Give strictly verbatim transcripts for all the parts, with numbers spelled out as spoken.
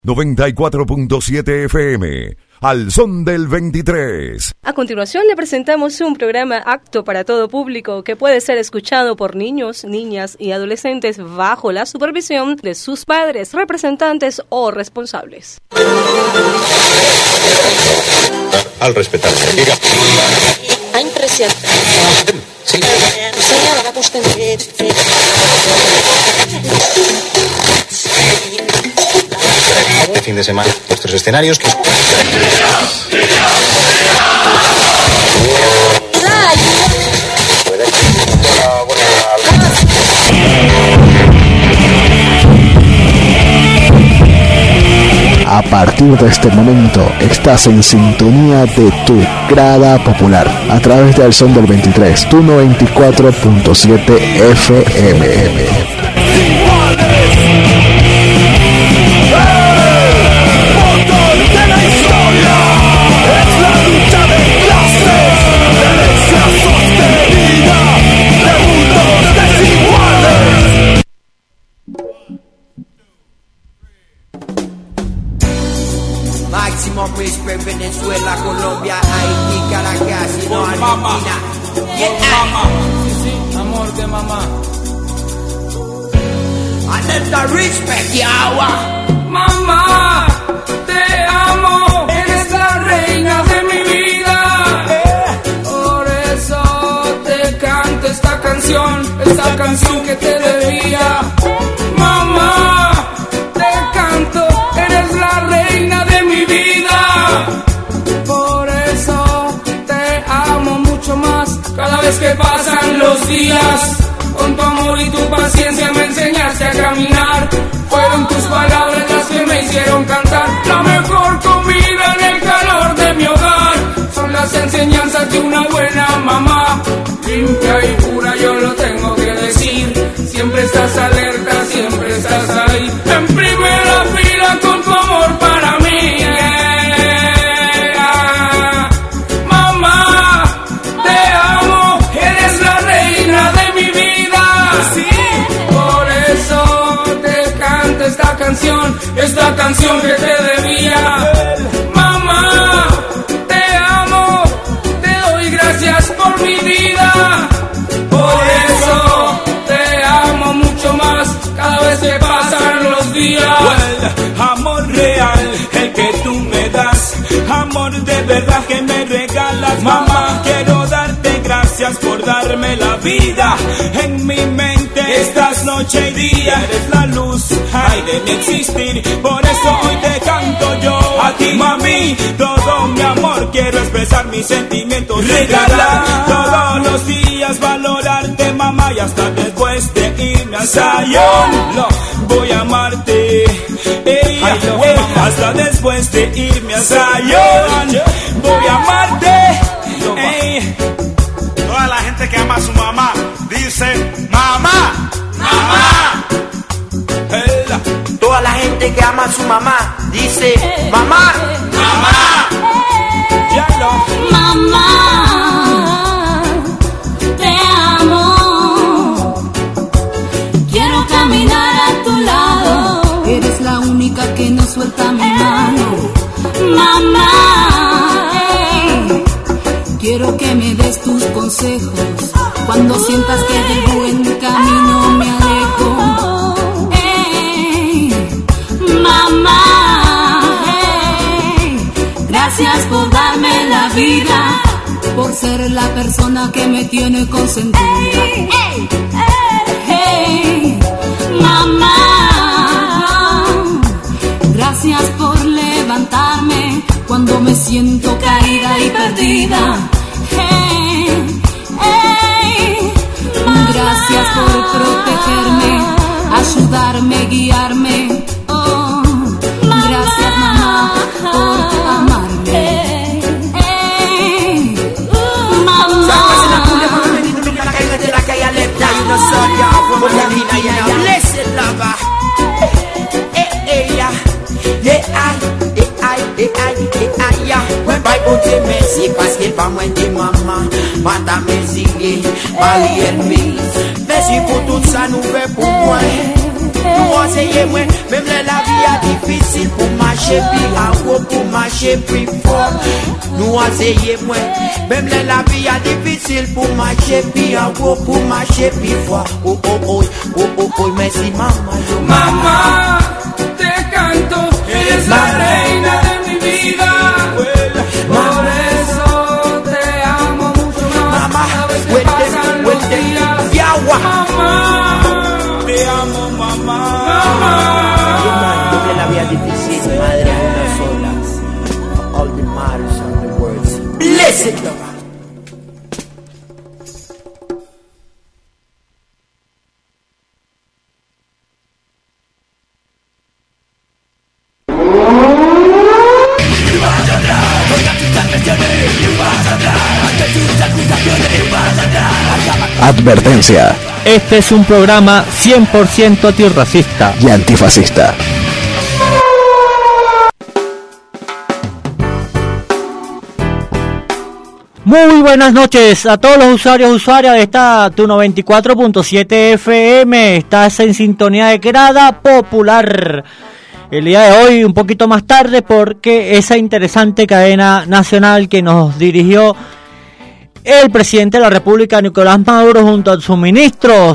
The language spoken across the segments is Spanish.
noventa y cuatro punto siete F M, al son del veintitrés. A continuación le presentamos un programa apto para todo público que puede ser escuchado por niños, niñas y adolescentes bajo la supervisión de sus padres, representantes o responsables. Al respetar. Diga. Ha impressionado. Sí. Señora, va usted. Este fin de semana, nuestros escenarios que... A partir de este momento estás en sintonía de tu grada popular a través de Al Son del veintitrés, tu noventa y cuatro punto siete F M. Máximo respect, Venezuela, Colombia, Haití, Caracas, y no Argentina. Yeah. Mamá, sí, sí, amor de mamá. Another respect, yawa. Mamá, te amo, eres la reina de mi vida. Por eso te canto esta canción, esta canción que te debía. Mamá, te canto, eres la reina de mi vida. Por eso te amo mucho más cada vez que pasan los días. Con tu amor y tu paciencia me enseñaste a caminar. Fueron tus palabras las que me hicieron cantar. La mejor comida en el calor de mi hogar son las enseñanzas de una buena mamá. Limpia y pura, yo lo tengo que decir. Siempre estás alerta, siempre estás ahí. En primera fila con tu amor para mí. Yeah. Mamá, te amo, eres la reina de mi vida. Sí, por eso te canto esta canción, esta canción que te debía. Mamá, te amo, te doy gracias por mi vida. Por eso te amo mucho más cada vez que pasan los días. Well, amor real, el que tú me das, amor de verdad que me regalas. Mamá, quiero darte gracias por darme la vida. En mi mente estás noche y día, eres la luz, ay, de mi existir. Por eso hoy te canto yo a ti, mami, todo mi amor. Quiero expresar mis sentimientos, regalar todos los días, valorarte, mamá, y hasta después de irme a Sayón, no, voy a amarte, ey, ay, no, ey, hasta después de irme a Sayón, voy a amarte, ey. Toda la gente que ama a su mamá dice mamá, mamá. Toda la gente que ama a su mamá dice mamá, mamá. Ya no. Mamá, te amo. Quiero caminar a tu lado. Eres la única que no suelta mi mano. Mamá, hey. Quiero que me des tus consejos cuando sientas que del buen camino me alejo. Hey, mamá, hey. Gracias por darme la vida, por ser la persona que me tiene consentida. Hey, hey, hey, mamá, gracias por levantarme cuando me siento caída y perdida. Hey, hey, gracias por protegerme, ayudarme, guiarme. Oh, gracias mamá por amarme. Hey, mamá. Vamos de mamá, mata-me, sigue, vale en mim. Vê se por tudo ça não vê por moi. Nou anseye mwen, mèm lè la vi a difisil pou mache pi anwo, pou mache pi fort. Nou anseye mwen, mèm lè la vi a difisil pou mache pi anwo, pou mache pi fort. Oh oh oh, oh oh oh, merci mamá. Mamá, te canto, eres la reina de mi vida. Por eso te amo mucho más. Mamá, sabes que pasan los días. Mamá, te amo mamá. Mamá, la vida difícil, madre una sola. All the matters and the words. Blessed Lord. Advertencia. Este es un programa cien por ciento antirracista y antifascista. Muy buenas noches a todos los usuarios y usuarias de esta tu noventa y cuatro punto siete F M. Estás en sintonía de Grada Popular. El día de hoy, un poquito más tarde, porque esa interesante cadena nacional que nos dirigió el presidente de la República, Nicolás Maduro, junto a sus ministros,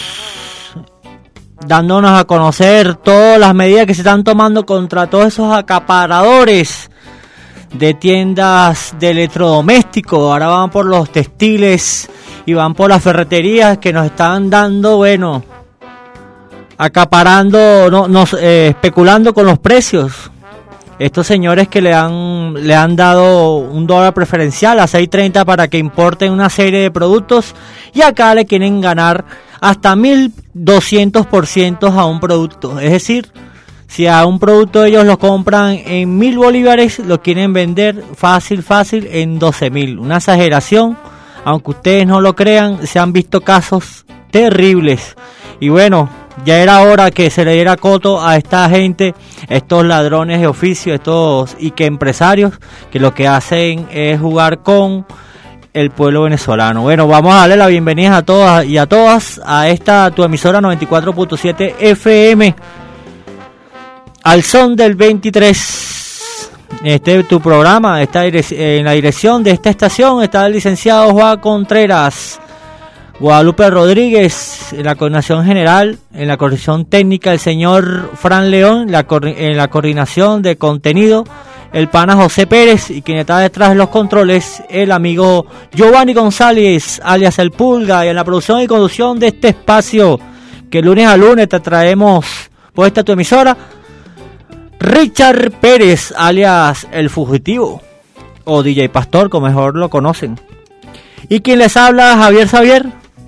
dándonos a conocer todas las medidas que se están tomando contra todos esos acaparadores de tiendas de electrodomésticos. Ahora van por los textiles y van por las ferreterías que nos están dando, bueno, acaparando, no, no, eh, especulando con los precios. Estos señores que le han le han dado un dólar preferencial a seis treinta para que importen una serie de productos, y acá le quieren ganar hasta mil doscientos por ciento a un producto. Es decir, si a un producto ellos lo compran en mil bolívares, lo quieren vender fácil, fácil en doce mil. Una exageración, aunque ustedes no lo crean, se han visto casos terribles. Y bueno, ya era hora que se le diera coto a esta gente, estos ladrones de oficio, estos y que empresarios que lo que hacen es jugar con el pueblo venezolano. Bueno, vamos a darle la bienvenida a todas y a todas a esta tu emisora noventa y cuatro punto siete F M, al son del veintitrés. Este tu programa está en la dirección de esta estación está el licenciado Juan Contreras, Guadalupe Rodríguez en la coordinación general, en la coordinación técnica el señor Fran León, la en la coordinación de contenido el pana José Pérez, y quien está detrás de los controles el amigo Giovanni González alias El Pulga, y en la producción y conducción de este espacio que lunes a lunes te traemos por esta tu emisora, Richard Pérez alias El Fugitivo o D J Pastor, como mejor lo conocen, y quien les habla, Javier Xavier.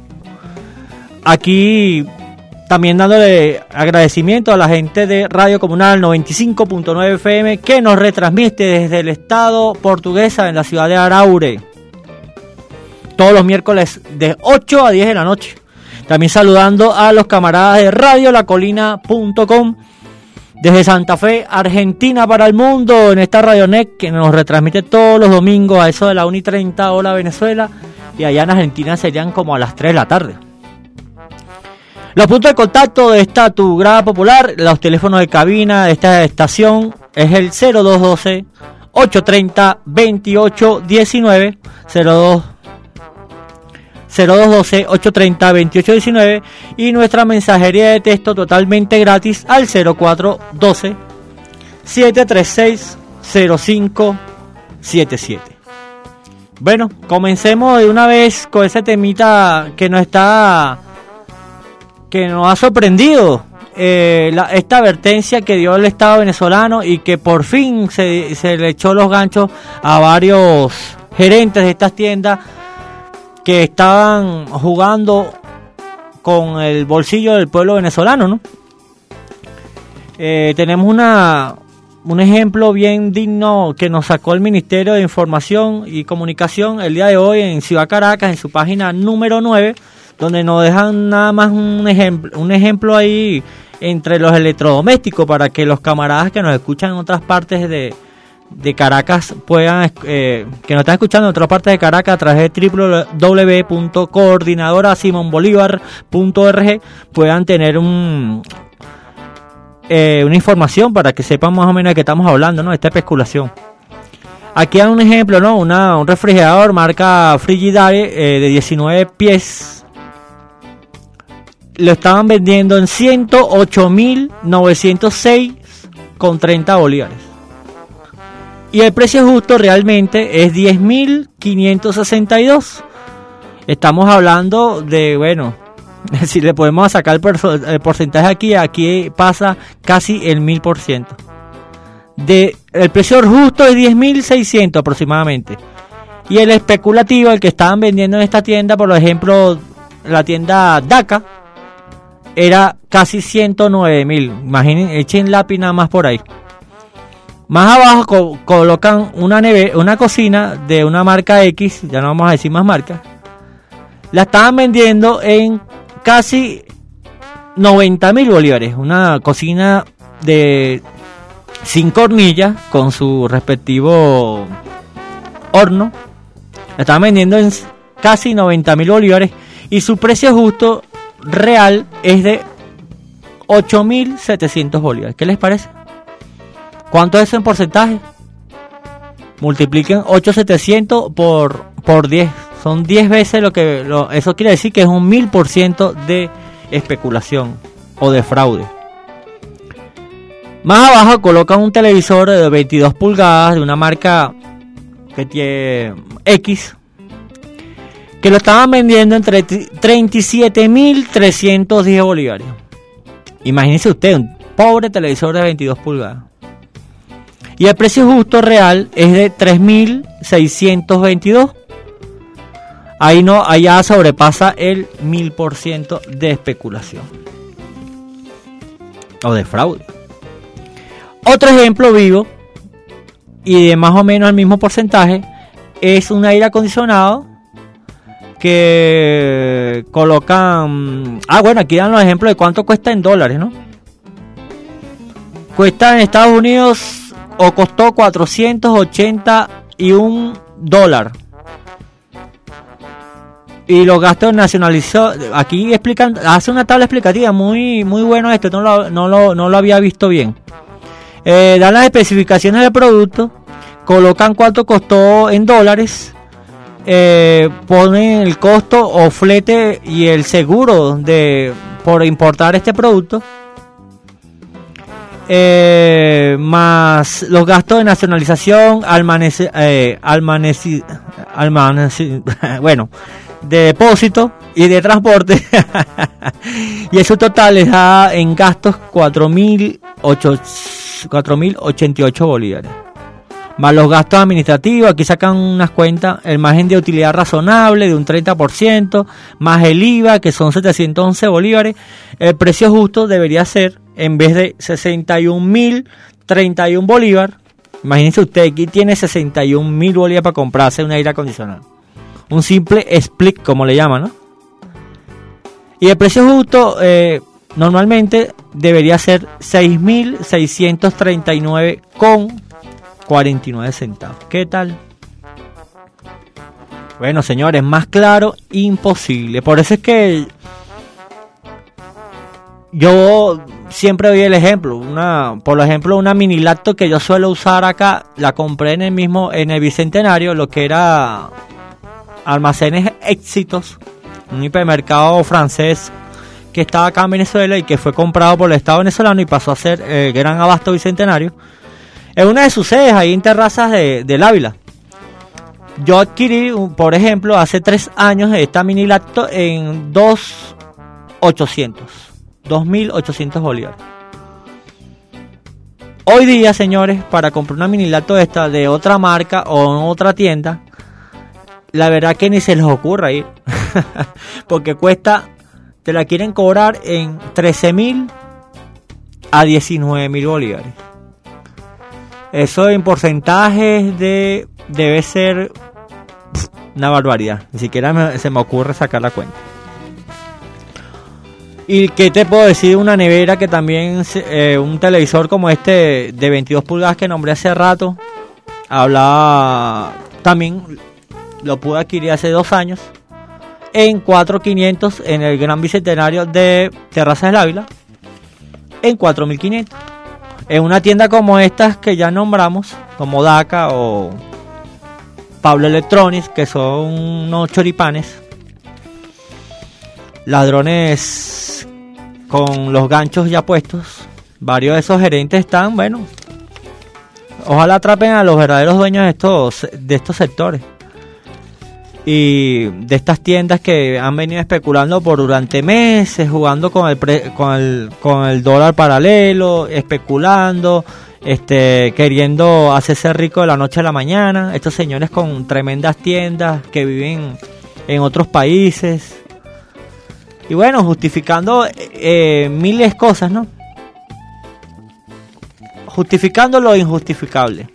Aquí también dándole agradecimiento a la gente de Radio Comunal noventa y cinco punto nueve F M que nos retransmite desde el estado portuguesa en la ciudad de Araure todos los miércoles de ocho a diez de la noche. También saludando a los camaradas de Radio La Colina punto com desde Santa Fe, Argentina para el mundo, en esta Radionet que nos retransmite todos los domingos a eso de la una y treinta hora Venezuela, y allá en Argentina serían como a las tres de la tarde. Los puntos de contacto de esta tu Grada Popular, los teléfonos de cabina de esta estación es el cero dos uno dos, ocho tres cero, veintiocho diecinueve, cero dos uno dos, ocho tres cero, veintiocho diecinueve, y nuestra mensajería de texto totalmente gratis al cero cuatro uno dos, siete tres seis, cero cinco siete siete. Bueno, comencemos de una vez con ese temita que nos está que nos ha sorprendido, eh, la, esta advertencia que dio el Estado venezolano, y que por fin se, se le echó los ganchos a varios gerentes de estas tiendas que estaban jugando con el bolsillo del pueblo venezolano, ¿no? Eh, tenemos una un ejemplo bien digno que nos sacó el Ministerio de Información y Comunicación el día de hoy en Ciudad Caracas, en su página número nueve, donde nos dejan nada más un ejemplo, un ejemplo ahí entre los electrodomésticos, para que los camaradas que nos escuchan en otras partes de, de Caracas puedan, eh, que nos están escuchando en otras partes de Caracas a través de doble u doble u doble u punto coordinadora simón bolívar punto org, puedan tener un, eh, una información para que sepan más o menos de qué estamos hablando, ¿no? Esta especulación. Aquí hay un ejemplo, ¿no? Una, un refrigerador marca Frigidaire eh, de diecinueve pies. Lo estaban vendiendo en ciento ocho mil novecientos seis con treinta bolívares. Y el precio justo realmente es diez mil quinientos sesenta y dos. Estamos hablando de, bueno, si le podemos sacar el, por- el porcentaje aquí, aquí pasa casi el mil por ciento. De, el precio justo es diez mil seiscientos aproximadamente. Y el especulativo, el que estaban vendiendo en esta tienda, por ejemplo, la tienda DACA, era casi ciento nueve mil. Imaginen, echen lápiz nada más por ahí. Más abajo co- colocan una neve, una cocina de una marca X, ya no vamos a decir más marcas. La estaban vendiendo en casi noventa mil bolívares. Una cocina de cinco hornillas con su respectivo horno. La estaban vendiendo en casi noventa mil bolívares y su precio justo real es de ocho mil setecientos bolívares. ¿Qué les parece? ¿Cuánto es eso en porcentaje? Multipliquen ocho mil setecientos por, por diez. Son diez veces lo que... Lo, eso quiere decir que es un mil por ciento de especulación o de fraude. Más abajo colocan un televisor de veintidós pulgadas de una marca que tiene X, que lo estaban vendiendo entre treinta y siete mil trescientos diez bolívares. Imagínense usted, un pobre televisor de veintidós pulgadas. Y el precio justo real es de tres mil seiscientos veintidós. Ahí no, allá sobrepasa el mil por ciento de especulación o de fraude. Otro ejemplo vivo y de más o menos el mismo porcentaje es un aire acondicionado que colocan... Ah, bueno, aquí dan los ejemplos de cuánto cuesta en dólares, ¿no? Cuesta en Estados Unidos o costó cuatrocientos ochenta y un dólares. Y los gastos nacionalizados, aquí explican, hace una tabla explicativa muy muy bueno esto, no lo, no lo, no lo había visto bien. Eh, dan las especificaciones del producto, colocan cuánto costó en dólares, eh, ponen el costo o flete y el seguro de por importar este producto, eh, más los gastos de nacionalización, almanece, eh, almaneci, almaneci, bueno, de depósito y de transporte. Y eso total les da en gastos cuatro mil ochenta y ocho bolívares. Más los gastos administrativos, aquí sacan unas cuentas, el margen de utilidad razonable de un treinta por ciento, más el I V A que son setecientos once bolívares. El precio justo debería ser, en vez de sesenta y un mil treinta y uno bolívares, imagínense usted, aquí tiene sesenta y un mil bolívares para comprarse un aire acondicionado. Un simple split, como le llaman, ¿no? Y el precio justo eh, normalmente debería ser seis mil seiscientos treinta y nueve con cuarenta y nueve centavos. ¿Qué tal? Bueno, señores, más claro, imposible. Por eso es que yo siempre doy el ejemplo. Una, por ejemplo, una mini lacto que yo suelo usar acá, la compré en el mismo, en el Bicentenario, lo que era Almacenes Éxitos, un hipermercado francés que estaba acá en Venezuela y que fue comprado por el Estado venezolano y pasó a ser el eh, Gran Abasto Bicentenario. En una de sus sedes, ahí en Terrazas de, del Ávila. Yo adquirí, por ejemplo, hace tres años esta mini lacto en dos mil ochocientos bolívares. Hoy día, señores, para comprar una mini lacto esta de otra marca o en otra tienda, la verdad que ni se les ocurra ir. Porque cuesta, te la quieren cobrar en trece mil a diecinueve mil bolívares. Eso en porcentajes de debe ser una barbaridad. Ni siquiera me, se me ocurre sacar la cuenta. ¿Y qué te puedo decir de una nevera que también, eh, un televisor como este de veintidós pulgadas que nombré hace rato? Hablaba, también lo pude adquirir hace dos años en cuatro mil quinientos en el Gran Bicentenario de Terrazas del Ávila. en cuatro mil quinientos. En una tienda como estas que ya nombramos, como DACA o Pablo Electronics, que son unos choripanes, ladrones con los ganchos ya puestos. Varios de esos gerentes están, bueno, ojalá atrapen a los verdaderos dueños de estos, de estos sectores y de estas tiendas que han venido especulando por durante meses, jugando con el pre, con el con el dólar paralelo, especulando, este queriendo hacerse rico de la noche a la mañana. Estos señores con tremendas tiendas que viven en otros países y bueno, justificando eh, miles de cosas, ¿no? Justificando lo injustificable.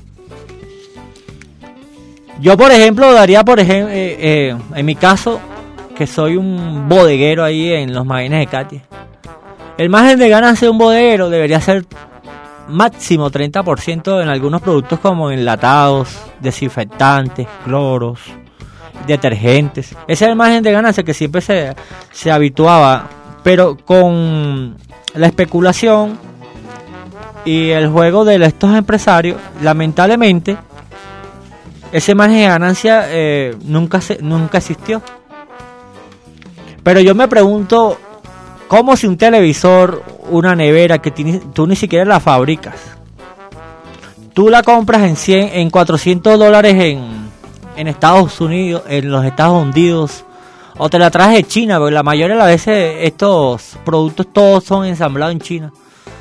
Yo, por ejemplo, daría, por ejemplo, eh, eh, en mi caso, que soy un bodeguero ahí en los Magines de Katia. El margen de ganancia de un bodeguero debería ser máximo treinta por ciento en algunos productos como enlatados, desinfectantes, cloros, detergentes. Ese es el margen de ganancia que siempre se, se habituaba, pero con la especulación y el juego de estos empresarios, lamentablemente, ese margen de ganancia eh, nunca se, nunca existió. Pero yo me pregunto, ¿cómo si un televisor, una nevera que tiene, tú ni siquiera la fabricas, tú la compras en cien, en cuatrocientos dólares en, en Estados Unidos, en los Estados Unidos, o te la traes de China, porque la mayoría de las veces estos productos todos son ensamblados en China?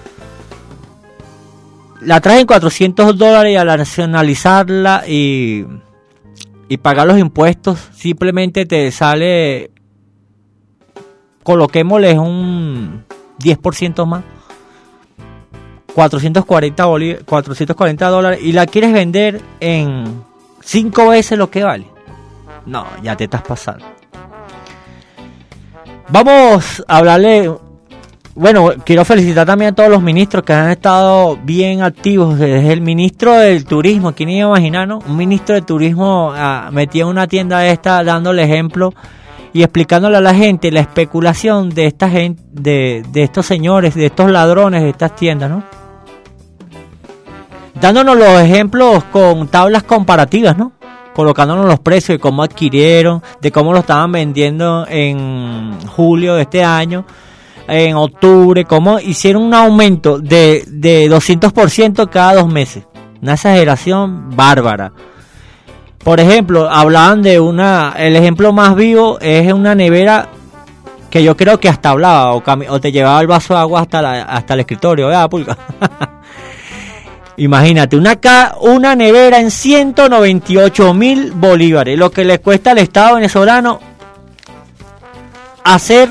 La traes en cuatrocientos dólares y al nacionalizarla y, y pagar los impuestos, simplemente te sale, coloquémosle un diez por ciento más, cuatrocientos cuarenta dólares, y la quieres vender en cinco veces lo que vale. No, ya te estás pasando. Vamos a hablarle. Bueno, quiero felicitar también a todos los ministros que han estado bien activos. Desde el ministro del turismo, ¿quién iba a imaginar, no? Un ministro de turismo ah, metido en una tienda esta, dándole ejemplo y explicándole a la gente la especulación de esta gente, de, de estos señores, de estos ladrones de estas tiendas, ¿no? Dándonos los ejemplos con tablas comparativas, ¿no? Colocándonos los precios de cómo adquirieron, de cómo lo estaban vendiendo en julio de este año, en octubre, cómo hicieron un aumento de, de doscientos por ciento cada dos meses. Una exageración bárbara. Por ejemplo, hablaban de una, el ejemplo más vivo es una nevera que yo creo que hasta hablaba o, cami- o te llevaba el vaso de agua hasta, la, hasta el escritorio, ¿verdad, Pulga? Imagínate, una, ca- una nevera en ciento noventa y ocho mil bolívares, lo que le cuesta al Estado venezolano hacer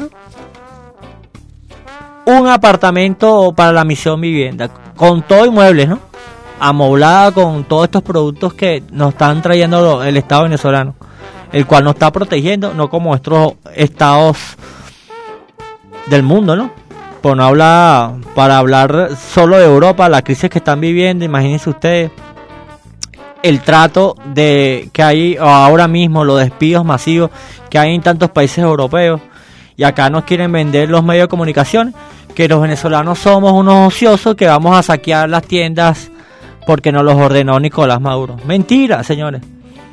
un apartamento para la misión vivienda, con todo y muebles, ¿no? Amoblada con todos estos productos que nos están trayendo el Estado venezolano, el cual nos está protegiendo, no como otros estados del mundo, ¿no? Por no hablar, para hablar solo de Europa, la crisis que están viviendo, imagínense ustedes el trato de que hay ahora mismo, los despidos masivos que hay en tantos países europeos, y acá nos quieren vender los medios de comunicación que los venezolanos somos unos ociosos que vamos a saquear las tiendas porque nos los ordenó Nicolás Maduro. Mentira, señores.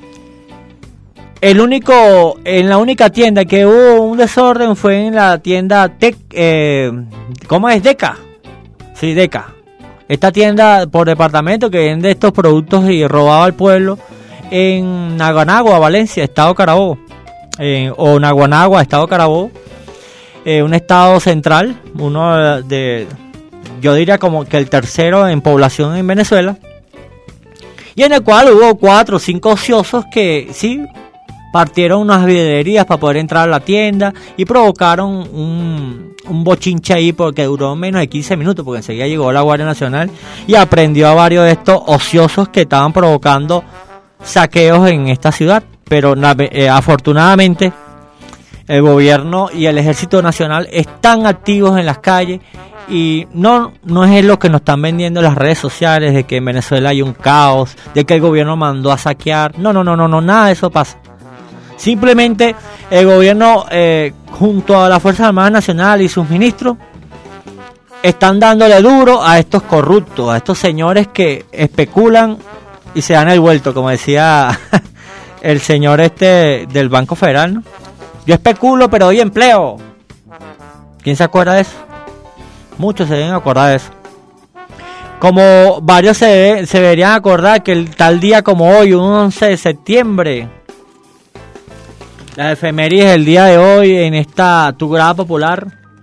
El único, en la única tienda que hubo un desorden fue en la tienda Tec, eh, ¿cómo es? Deca. Sí, Deca. Esta tienda por departamento que vende estos productos y robaba al pueblo en Naguanagua, Valencia, Estado Carabobo. Eh, o Naguanagua, Estado Carabobo. Eh, un estado central, uno de, yo diría como que el tercero en población en Venezuela, y en el cual hubo cuatro o cinco ociosos que sí partieron unas vidrieras para poder entrar a la tienda y provocaron un, un bochinche ahí porque duró menos de quince minutos, porque enseguida llegó la Guardia Nacional y aprendió a varios de estos ociosos que estaban provocando saqueos en esta ciudad. Pero eh, afortunadamente el gobierno y el Ejército Nacional están activos en las calles y no, no es lo que nos están vendiendo en las redes sociales de que en Venezuela hay un caos, de que el gobierno mandó a saquear. No, no, no, no, no, nada de eso pasa. Simplemente el gobierno, eh, junto a las Fuerzas Armadas Nacionales y sus ministros, están dándole duro a estos corruptos, a estos señores que especulan y se dan el vuelto, como decía el señor este del Banco Federal, ¿no? Yo especulo, pero doy empleo. ¿Quién se acuerda de eso? Muchos se deben acordar de eso. Como varios se, debe, se deberían acordar que el tal día como hoy, un once de septiembre, las efemérides del día de hoy en esta Tu Grada Popular,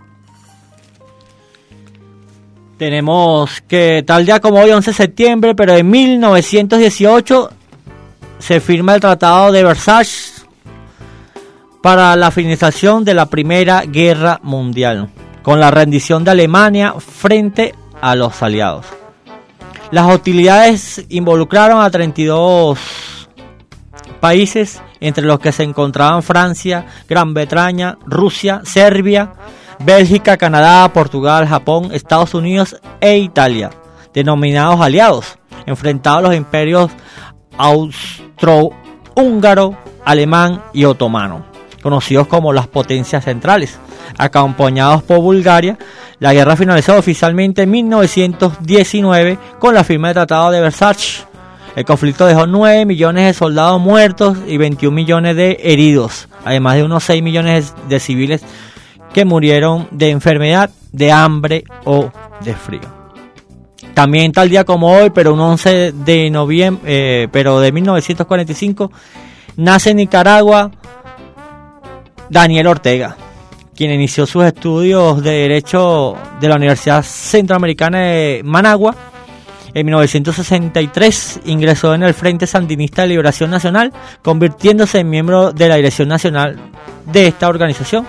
tenemos que tal día como hoy, once de septiembre, pero en mil novecientos dieciocho se firma el Tratado de Versalles para la finalización de la Primera Guerra Mundial, con la rendición de Alemania frente a los aliados. Las hostilidades involucraron a treinta y dos países, entre los que se encontraban Francia, Gran Bretaña, Rusia, Serbia, Bélgica, Canadá, Portugal, Japón, Estados Unidos e Italia, denominados aliados, enfrentados a los imperios austrohúngaro, alemán y otomano, conocidos como las potencias centrales. Acompañados por Bulgaria, la guerra finalizó oficialmente en mil novecientos diecinueve con la firma del Tratado de Versalles. El conflicto dejó nueve millones de soldados muertos y veintiún millones de heridos, además de unos seis millones de civiles que murieron de enfermedad, de hambre o de frío. También tal día como hoy, pero un once de noviembre, eh, pero de mil novecientos cuarenta y cinco, nace en Nicaragua Daniel Ortega, quien inició sus estudios de Derecho de la Universidad Centroamericana de Managua. En mil novecientos sesenta y tres ingresó en el Frente Sandinista de Liberación Nacional, convirtiéndose en miembro de la dirección nacional de esta organización.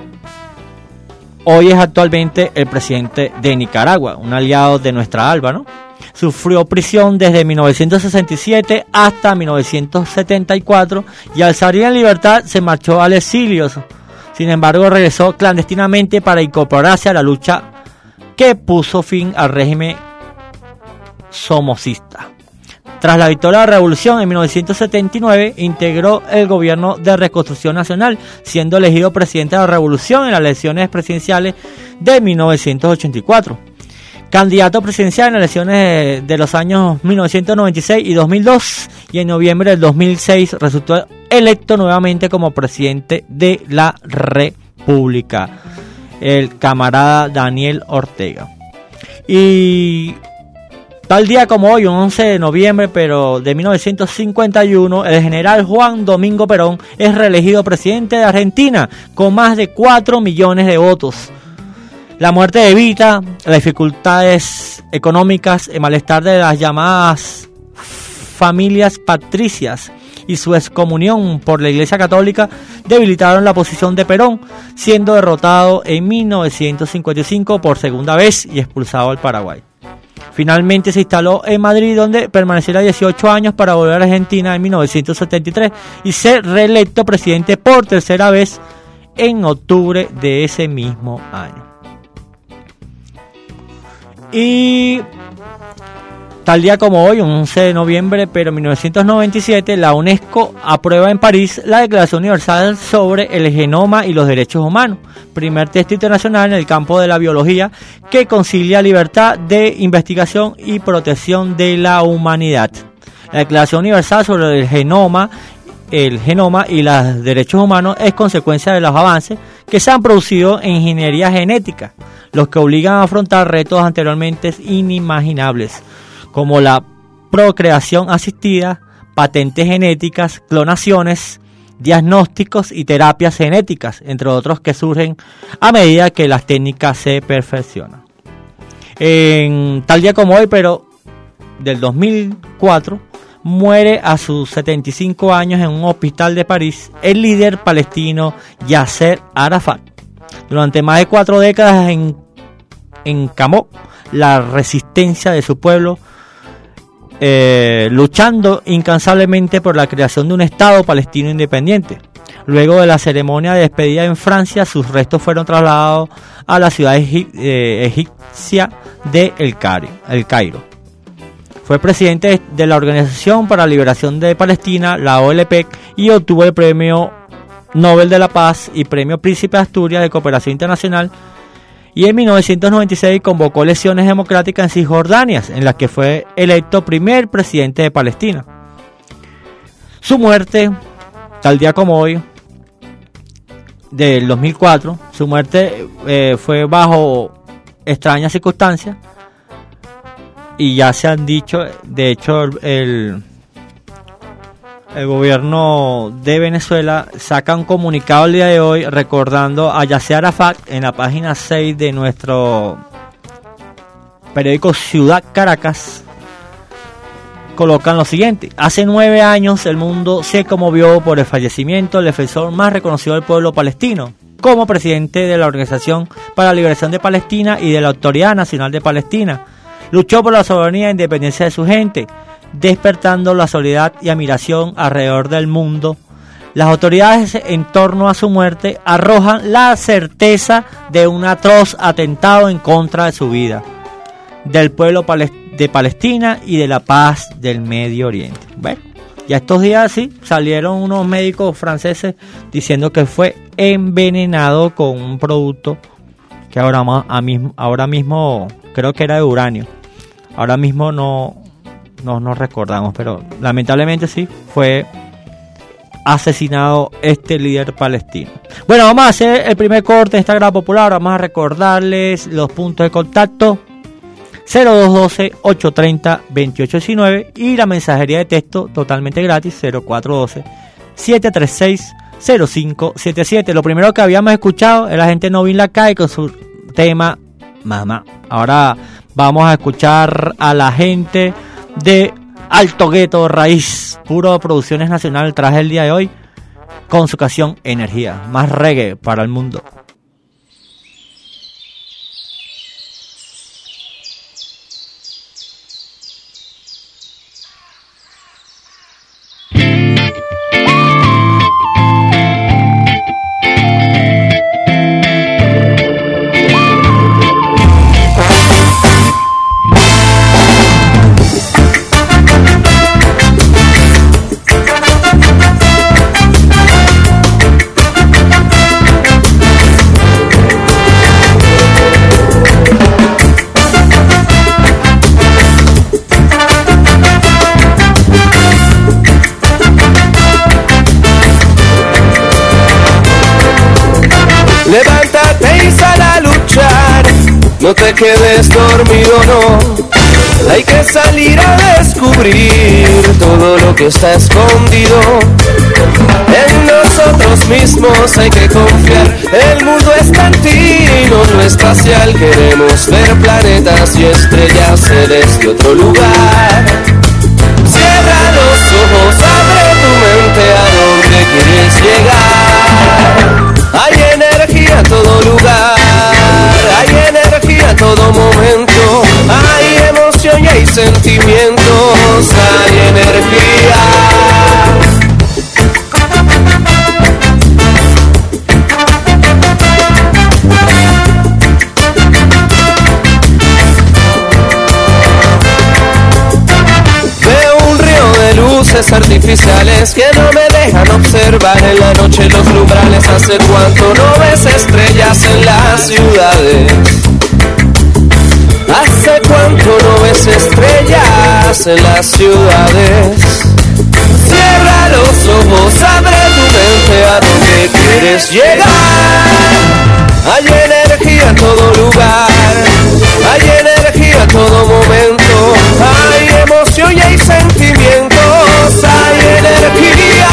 Hoy es actualmente el presidente de Nicaragua, un aliado de nuestra ALBA, ¿no? Sufrió prisión desde mil novecientos sesenta y siete hasta mil novecientos setenta y cuatro y al salir en libertad se marchó al exilio. Sin embargo, regresó clandestinamente para incorporarse a la lucha que puso fin al régimen somocista. Tras la victoria de la revolución en mil novecientos setenta y nueve, integró el gobierno de reconstrucción nacional, siendo elegido presidente de la revolución en las elecciones presidenciales de mil novecientos ochenta y cuatro. Candidato presidencial en las elecciones de los años mil novecientos noventa y seis y dos mil dos, y en noviembre del dos mil seis resultó electo nuevamente como presidente de la República, el camarada Daniel Ortega. Y tal día como hoy, un once de noviembre, pero de mil novecientos cincuenta y uno, el general Juan Domingo Perón es reelegido presidente de Argentina con más de cuatro millones de votos. La muerte de Evita, las dificultades económicas, el malestar de las llamadas familias patricias y su excomunión por la Iglesia Católica debilitaron la posición de Perón, siendo derrotado en mil novecientos cincuenta y cinco por segunda vez y expulsado al Paraguay. Finalmente se instaló en Madrid, donde permanecerá dieciocho años para volver a Argentina en mil novecientos setenta y tres y ser reelecto presidente por tercera vez en octubre de ese mismo año. Y tal día como hoy, once de noviembre, pero en mil novecientos noventa y siete, la UNESCO aprueba en París la Declaración Universal sobre el Genoma y los Derechos Humanos, primer texto internacional en el campo de la biología que concilia libertad de investigación y protección de la humanidad. La Declaración Universal sobre el Genoma, el genoma y los derechos humanos es consecuencia de los avances que se han producido en ingeniería genética, los que obligan a afrontar retos anteriormente inimaginables, como la procreación asistida, patentes genéticas, clonaciones, diagnósticos y terapias genéticas, entre otros que surgen a medida que las técnicas se perfeccionan. En tal día como hoy, pero del dos mil cuatro, muere a sus setenta y cinco años en un hospital de París el líder palestino Yasser Arafat. Durante más de cuatro décadas en, encamó la resistencia de su pueblo, eh, luchando incansablemente por la creación de un Estado palestino independiente. Luego de la ceremonia de despedida en Francia, sus restos fueron trasladados a la ciudad egip- eh, egipcia de El Cairo. El Cairo. Fue presidente de la Organización para la Liberación de Palestina, la O L P, y obtuvo el Premio Nobel de la Paz y Premio Príncipe de Asturias de Cooperación Internacional y en mil novecientos noventa y seis convocó elecciones democráticas en Cisjordania, en las que fue electo primer presidente de Palestina. Su muerte, tal día como hoy, del dos mil cuatro, su muerte eh, fue bajo extrañas circunstancias, y ya se han dicho, de hecho el, el gobierno de Venezuela saca un comunicado el día de hoy recordando a Yasser Arafat. En la página seis de nuestro periódico Ciudad Caracas colocan lo siguiente: hace nueve años el mundo se conmovió por el fallecimiento del defensor más reconocido del pueblo palestino, como presidente de la Organización para la Liberación de Palestina y de la Autoridad Nacional de Palestina. Luchó por la soberanía e independencia de su gente, despertando la solidaridad y admiración alrededor del mundo. Las autoridades en torno a su muerte arrojan la certeza de un atroz atentado en contra de su vida, del pueblo de Palestina y de la paz del Medio Oriente. Bueno, ya estos días sí salieron unos médicos franceses diciendo que fue envenenado con un producto que ahora, ahora mismo creo que era de uranio. Ahora mismo no, no nos recordamos, pero lamentablemente sí fue asesinado este líder palestino. Bueno, vamos a hacer el primer corte de esta grada popular. Vamos a recordarles los puntos de contacto: cero dos uno dos, ocho tres cero, dos ocho uno nueve y la mensajería de texto totalmente gratis cero cuatro uno dos, siete tres seis, cero cinco siete siete. Lo primero que habíamos escuchado era la gente Novin Lacay con su tema Mamá. Ahora vamos a escuchar a la gente de Alto Gueto Raíz, puro producciones nacionales, traje el día de hoy con su canción Energía, más reggae para el mundo. Levántate y sal a luchar, no te quedes dormido, no. Hay que salir a descubrir todo lo que está escondido. En nosotros mismos hay que confiar, el mundo es tantino, no espacial. Queremos ver planetas y estrellas desde otro lugar. Cierra los ojos, abre tu mente a donde quieres llegar. Hay energía en todo lugar, hay energía en todo momento, hay emoción y hay sentimientos, hay energía. Luces artificiales que no me dejan observar en la noche los lumbrales. Hace cuánto no ves estrellas en las ciudades. Hace cuánto no ves estrellas en las ciudades. Cierra los ojos, abre tu mente a donde quieres llegar. Hay energía en todo lugar, hay energía en todo momento, hay emoción y hay sentimientos, hay energía.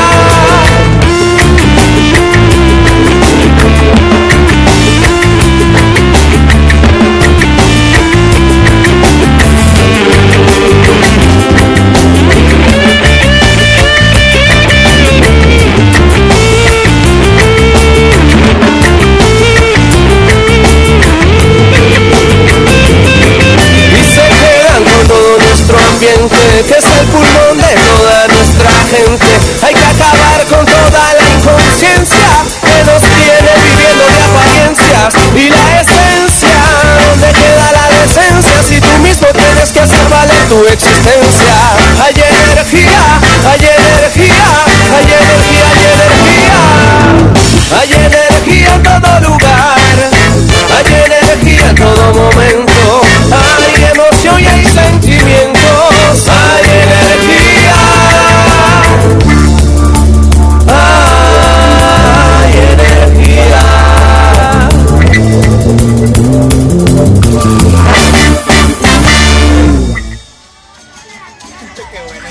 Que es el pulmón de toda nuestra gente. Hay que acabar con toda la inconsciencia que nos tiene viviendo de apariencias. Y la esencia, ¿dónde queda la decencia? Si tú mismo tienes que hacer valer tu existencia. Hay energía, hay energía, hay energía, hay energía. Hay energía en todo lugar, hay energía.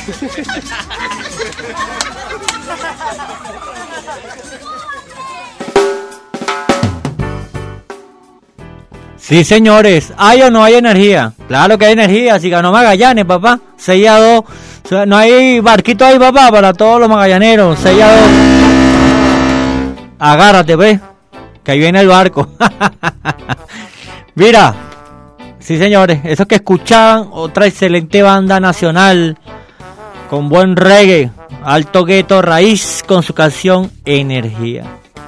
Sí, señores, ¿hay o no hay energía? Claro que hay energía, si ganó Magallanes, papá, seis a dos. No hay barquito ahí, papá, para todos los magallaneros, seis a dos. Agárrate, ve, que ahí viene el barco. Mira, sí, señores, esos que escuchaban, otra excelente banda nacional, con buen reggae, Alto Gueto Raíz, con su canción Energía.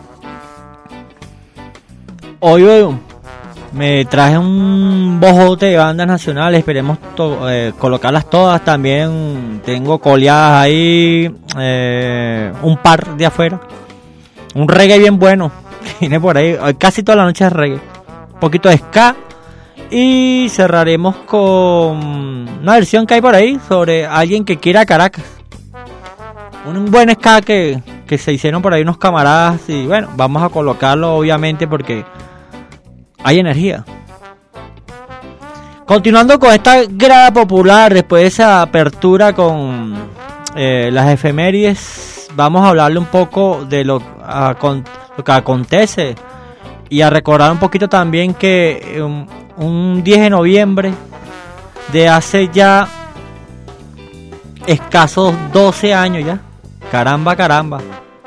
Hoy, hoy me traje un bojote de bandas nacionales, esperemos to- eh, colocarlas todas. También tengo coleadas ahí, eh, un par de afuera. Un reggae bien bueno, viene por ahí, casi toda la noche es reggae. Un poquito de ska. Y cerraremos con una versión que hay por ahí sobre alguien que quiera Caracas. Un buen ska que, que se hicieron por ahí unos camaradas. Y bueno, vamos a colocarlo obviamente porque hay energía. Continuando con esta grada popular, después de esa apertura con eh, las efemérides, vamos a hablarle un poco de lo, a, con, lo que acontece y a recordar un poquito también que um, un diez de noviembre de hace ya escasos doce años ya, caramba, caramba,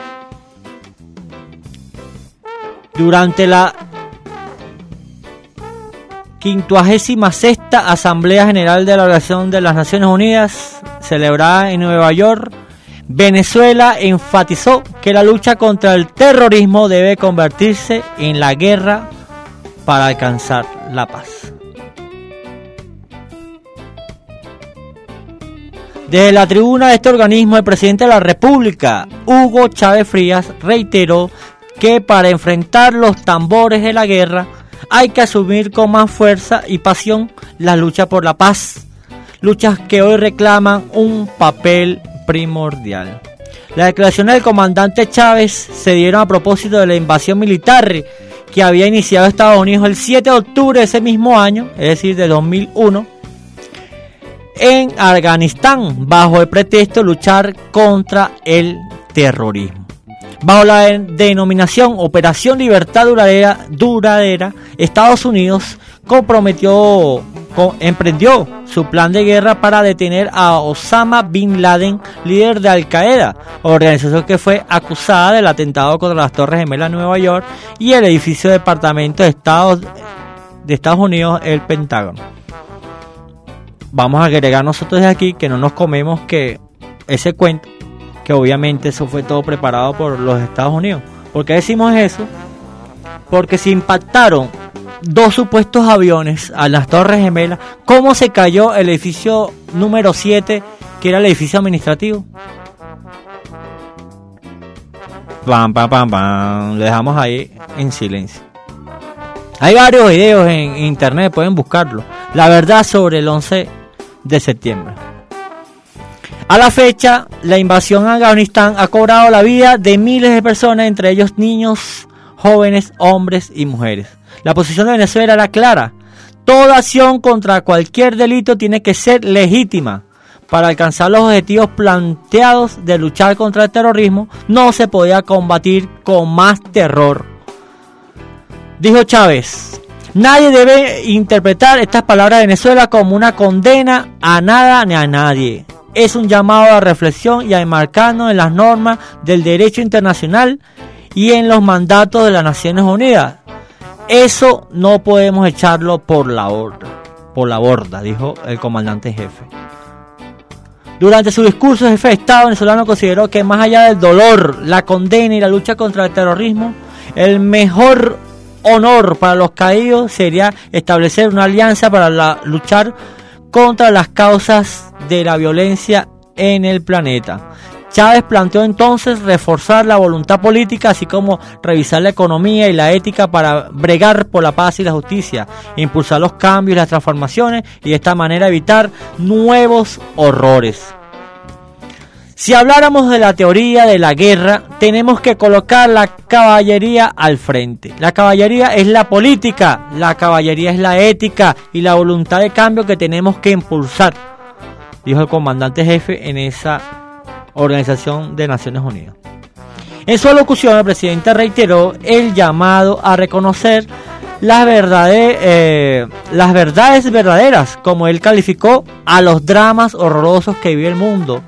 durante la quincuagésima sexta Asamblea General de la Organización de las Naciones Unidas, celebrada en Nueva York, Venezuela enfatizó que la lucha contra el terrorismo debe convertirse en la guerra para alcanzar la paz. Desde la tribuna de este organismo, el presidente de la República, Hugo Chávez Frías, reiteró que para enfrentar los tambores de la guerra hay que asumir con más fuerza y pasión la lucha por la paz, luchas que hoy reclaman un papel primordial. Las declaraciones del comandante Chávez se dieron a propósito de la invasión militar que había iniciado Estados Unidos el siete de octubre de ese mismo año, es decir, de dos mil uno, en Afganistán, bajo el pretexto de luchar contra el terrorismo. Bajo la denominación Operación Libertad Duradera, duradera Estados Unidos comprometió, co- emprendió su plan de guerra para detener a Osama Bin Laden, líder de Al Qaeda, organización que fue acusada del atentado contra las Torres Gemelas de Nueva York y el edificio de Departamento de Estados, de Estados Unidos, el Pentágono. Vamos a agregar nosotros de aquí que no nos comemos que ese cuento, que obviamente eso fue todo preparado por los Estados Unidos. ¿Por qué decimos eso? Porque se impactaron dos supuestos aviones a las Torres Gemelas. ¿Cómo se cayó el edificio número siete, que era el edificio administrativo? Pam, pam, pam, pam. Lo dejamos ahí en silencio. Hay varios videos en internet, pueden buscarlo. La verdad sobre el once de septiembre. A la fecha, la invasión a Afganistán ha cobrado la vida de miles de personas, entre ellos niños, jóvenes, hombres y mujeres. La posición de Venezuela era clara. Toda acción contra cualquier delito tiene que ser legítima. Para alcanzar los objetivos planteados de luchar contra el terrorismo, no se podía combatir con más terror. Dijo Chávez: nadie debe interpretar estas palabras de Venezuela como una condena a nada ni a nadie. Es un llamado a reflexión y a enmarcarnos en las normas del derecho internacional y en los mandatos de las Naciones Unidas. Eso no podemos echarlo por la borda, por la borda, dijo el comandante jefe. Durante su discurso, el jefe de Estado venezolano consideró que más allá del dolor, la condena y la lucha contra el terrorismo, el mejor honor para los caídos sería establecer una alianza para la, luchar contra las causas de la violencia en el planeta. Chávez planteó entonces reforzar la voluntad política, así como revisar la economía y la ética para bregar por la paz y la justicia, impulsar los cambios y las transformaciones y de esta manera evitar nuevos horrores. Si habláramos de la teoría de la guerra, tenemos que colocar la caballería al frente. La caballería es la política, la caballería es la ética y la voluntad de cambio que tenemos que impulsar. dijo el comandante jefe en esa Organización de Naciones Unidas. En su alocución, el presidente reiteró el llamado a reconocer las verdades, eh, las verdades verdaderas, como él calificó a los dramas horrorosos que vive el mundo,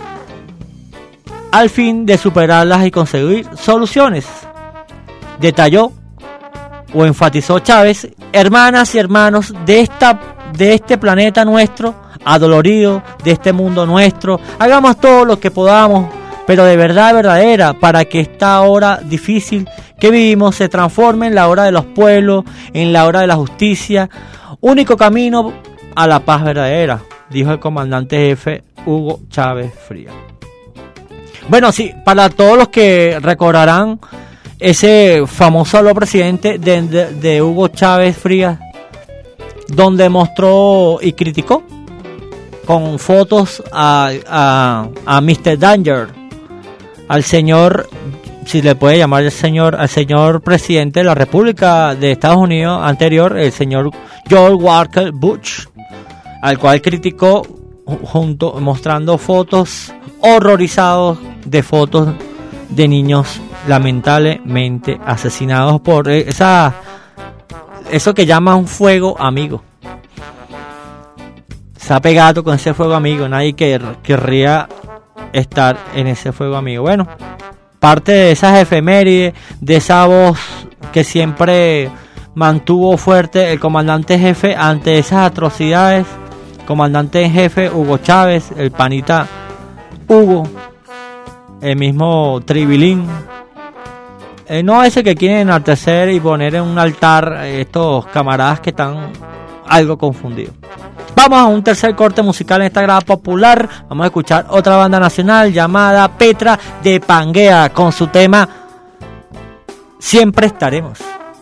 al fin de superarlas y conseguir soluciones. Detalló o enfatizó Chávez: hermanas y hermanos de esta de este planeta nuestro, adolorido, de este mundo nuestro, hagamos todo lo que podamos, pero de verdad verdadera, para que esta hora difícil que vivimos se transforme en la hora de los pueblos, en la hora de la justicia, único camino a la paz verdadera, dijo el comandante jefe Hugo Chávez Frías. Bueno, sí, para todos los que recordarán ese famoso aló presidente de, de, de Hugo Chávez Frías, donde mostró y criticó con fotos a, a, a mister Danger, al señor, si le puede llamar el señor, al señor presidente de la República de Estados Unidos anterior, el señor George Walker Bush, al cual criticó junto, mostrando fotos horrorizados de fotos de niños lamentablemente asesinados por esa, eso que llaman fuego amigo. Se ha pegado con ese fuego amigo, nadie que, querría estar en ese fuego amigo. Bueno, parte de esas efemérides, de esa voz que siempre mantuvo fuerte el comandante jefe ante esas atrocidades, comandante en jefe Hugo Chávez, el panita Hugo, el mismo Tribilín, eh, no ese que quieren enaltecer y poner en un altar estos camaradas que están algo confundidos. Vamos a un tercer corte musical en esta grada popular. Vamos a escuchar otra banda nacional llamada Petra de Pangea con su tema Siempre Estaremos.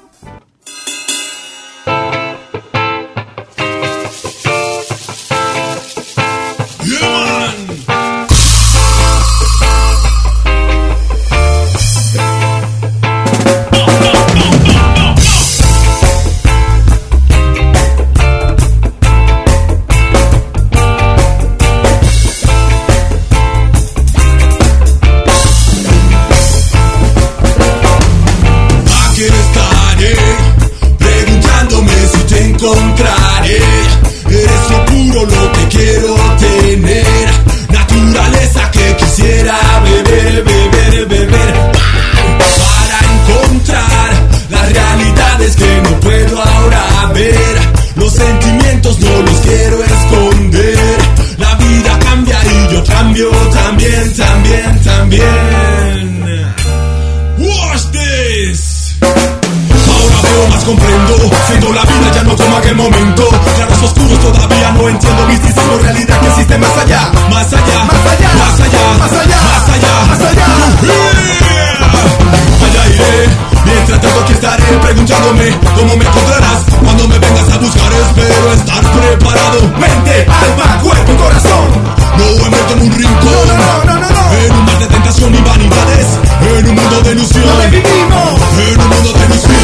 Encontraré, eres lo puro lo que quiero tener, naturaleza que quisiera beber, beber, beber, para encontrar las realidades que no puedo ahora ver, los sentimientos no los quiero esconder, la vida cambia y yo cambio también, también, también. Watch this. Más comprendo, siento la vida ya no como aquel momento. Claros oscuros todavía no entiendo misticismo, realidad que existe más allá, más allá, más allá, más allá, más allá, más allá, más allá. Yeah. Allá iré, mientras tanto aquí estaré preguntándome cómo me encontrarás cuando me vengas a buscar. Espero estar preparado, mente, alma, cuerpo y corazón. No envuelto en un rincón, no, no, no, no, no. En un mar de tentación y vanidades, en un mundo de ilusión. ¿Dónde vivimos? En un mundo de ilusión.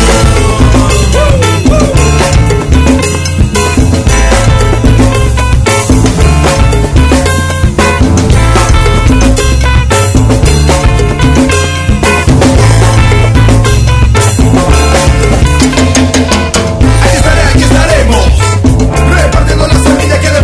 Aquí estaré, aquí estaremos, repartiendo la semilla que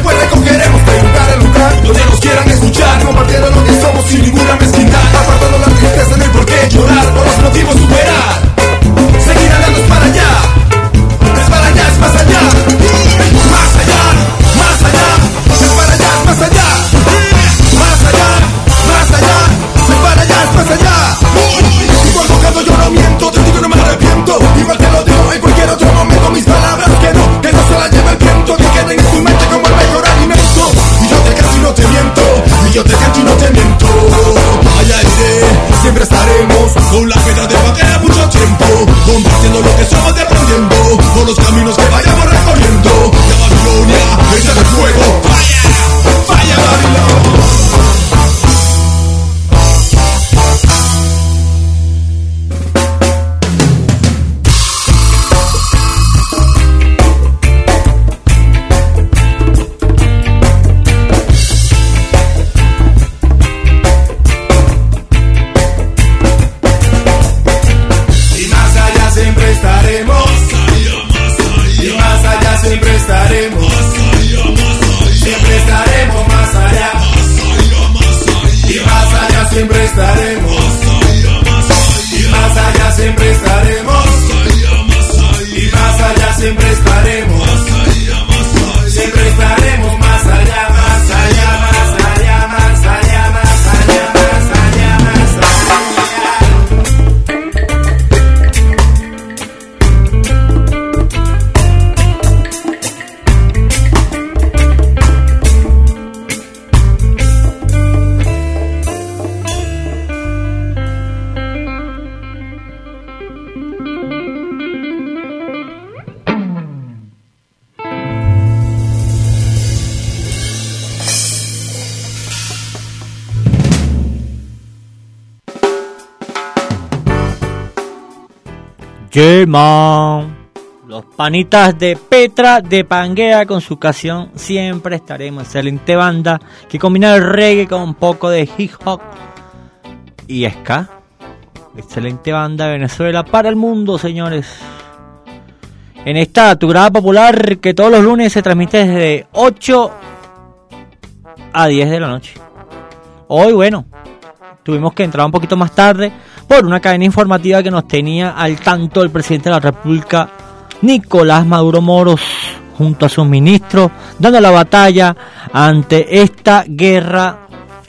German. Los panitas de Petra de Panguea con su canción Siempre Estaremos. Excelente banda que combina el reggae con un poco de hip hop y ska. Excelente banda de Venezuela para el mundo, señores. En esta tu grada popular que todos los lunes se transmite desde ocho a diez de la noche. Hoy, bueno, tuvimos que entrar un poquito más tarde por una cadena informativa que nos tenía al tanto el presidente de la República, Nicolás Maduro Moros, junto a sus ministros, dando la batalla ante esta guerra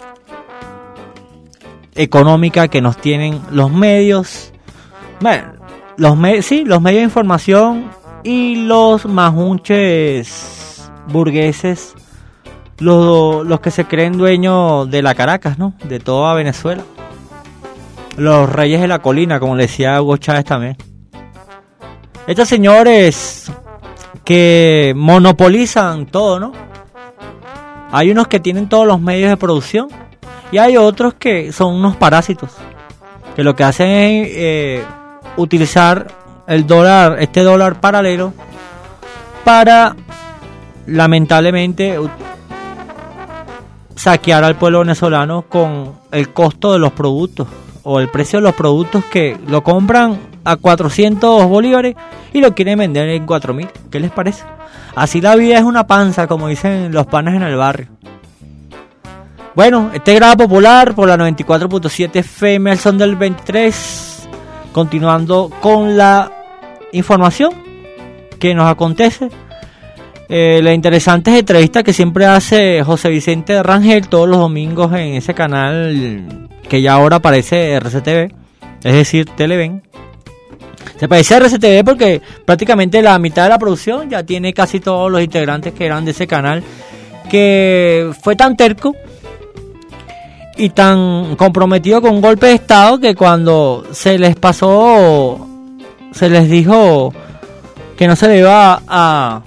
económica que nos tienen los medios, bueno, los me- sí, los medios de información y los majunches burgueses, los, los que se creen dueños de la Caracas, ¿no? De toda Venezuela. Los reyes de la colina, como le decía Hugo Chávez también. Estos señores que monopolizan todo, ¿no? Hay unos que tienen todos los medios de producción y hay otros que son unos parásitos, que lo que hacen es eh, utilizar el dólar, este dólar paralelo, para lamentablemente saquear al pueblo venezolano con el costo de los productos o el precio de los productos, que lo compran a cuatrocientos bolívares y lo quieren vender en cuatro mil. ¿Qué les parece? Así la vida es una panza, como dicen los panas en el barrio. Bueno, este grado popular por la noventa y cuatro punto siete F M, el son del veintitrés. Continuando con la información que nos acontece. Eh, las interesantes entrevistas que siempre hace José Vicente Rangel todos los domingos en ese canal que ya ahora aparece R C T V, es decir, Televen. Se parece a R C T V porque prácticamente la mitad de la producción ya tiene casi todos los integrantes que eran de ese canal, que fue tan terco y tan comprometido con un golpe de estado que cuando se les pasó, se les dijo que no se le iba a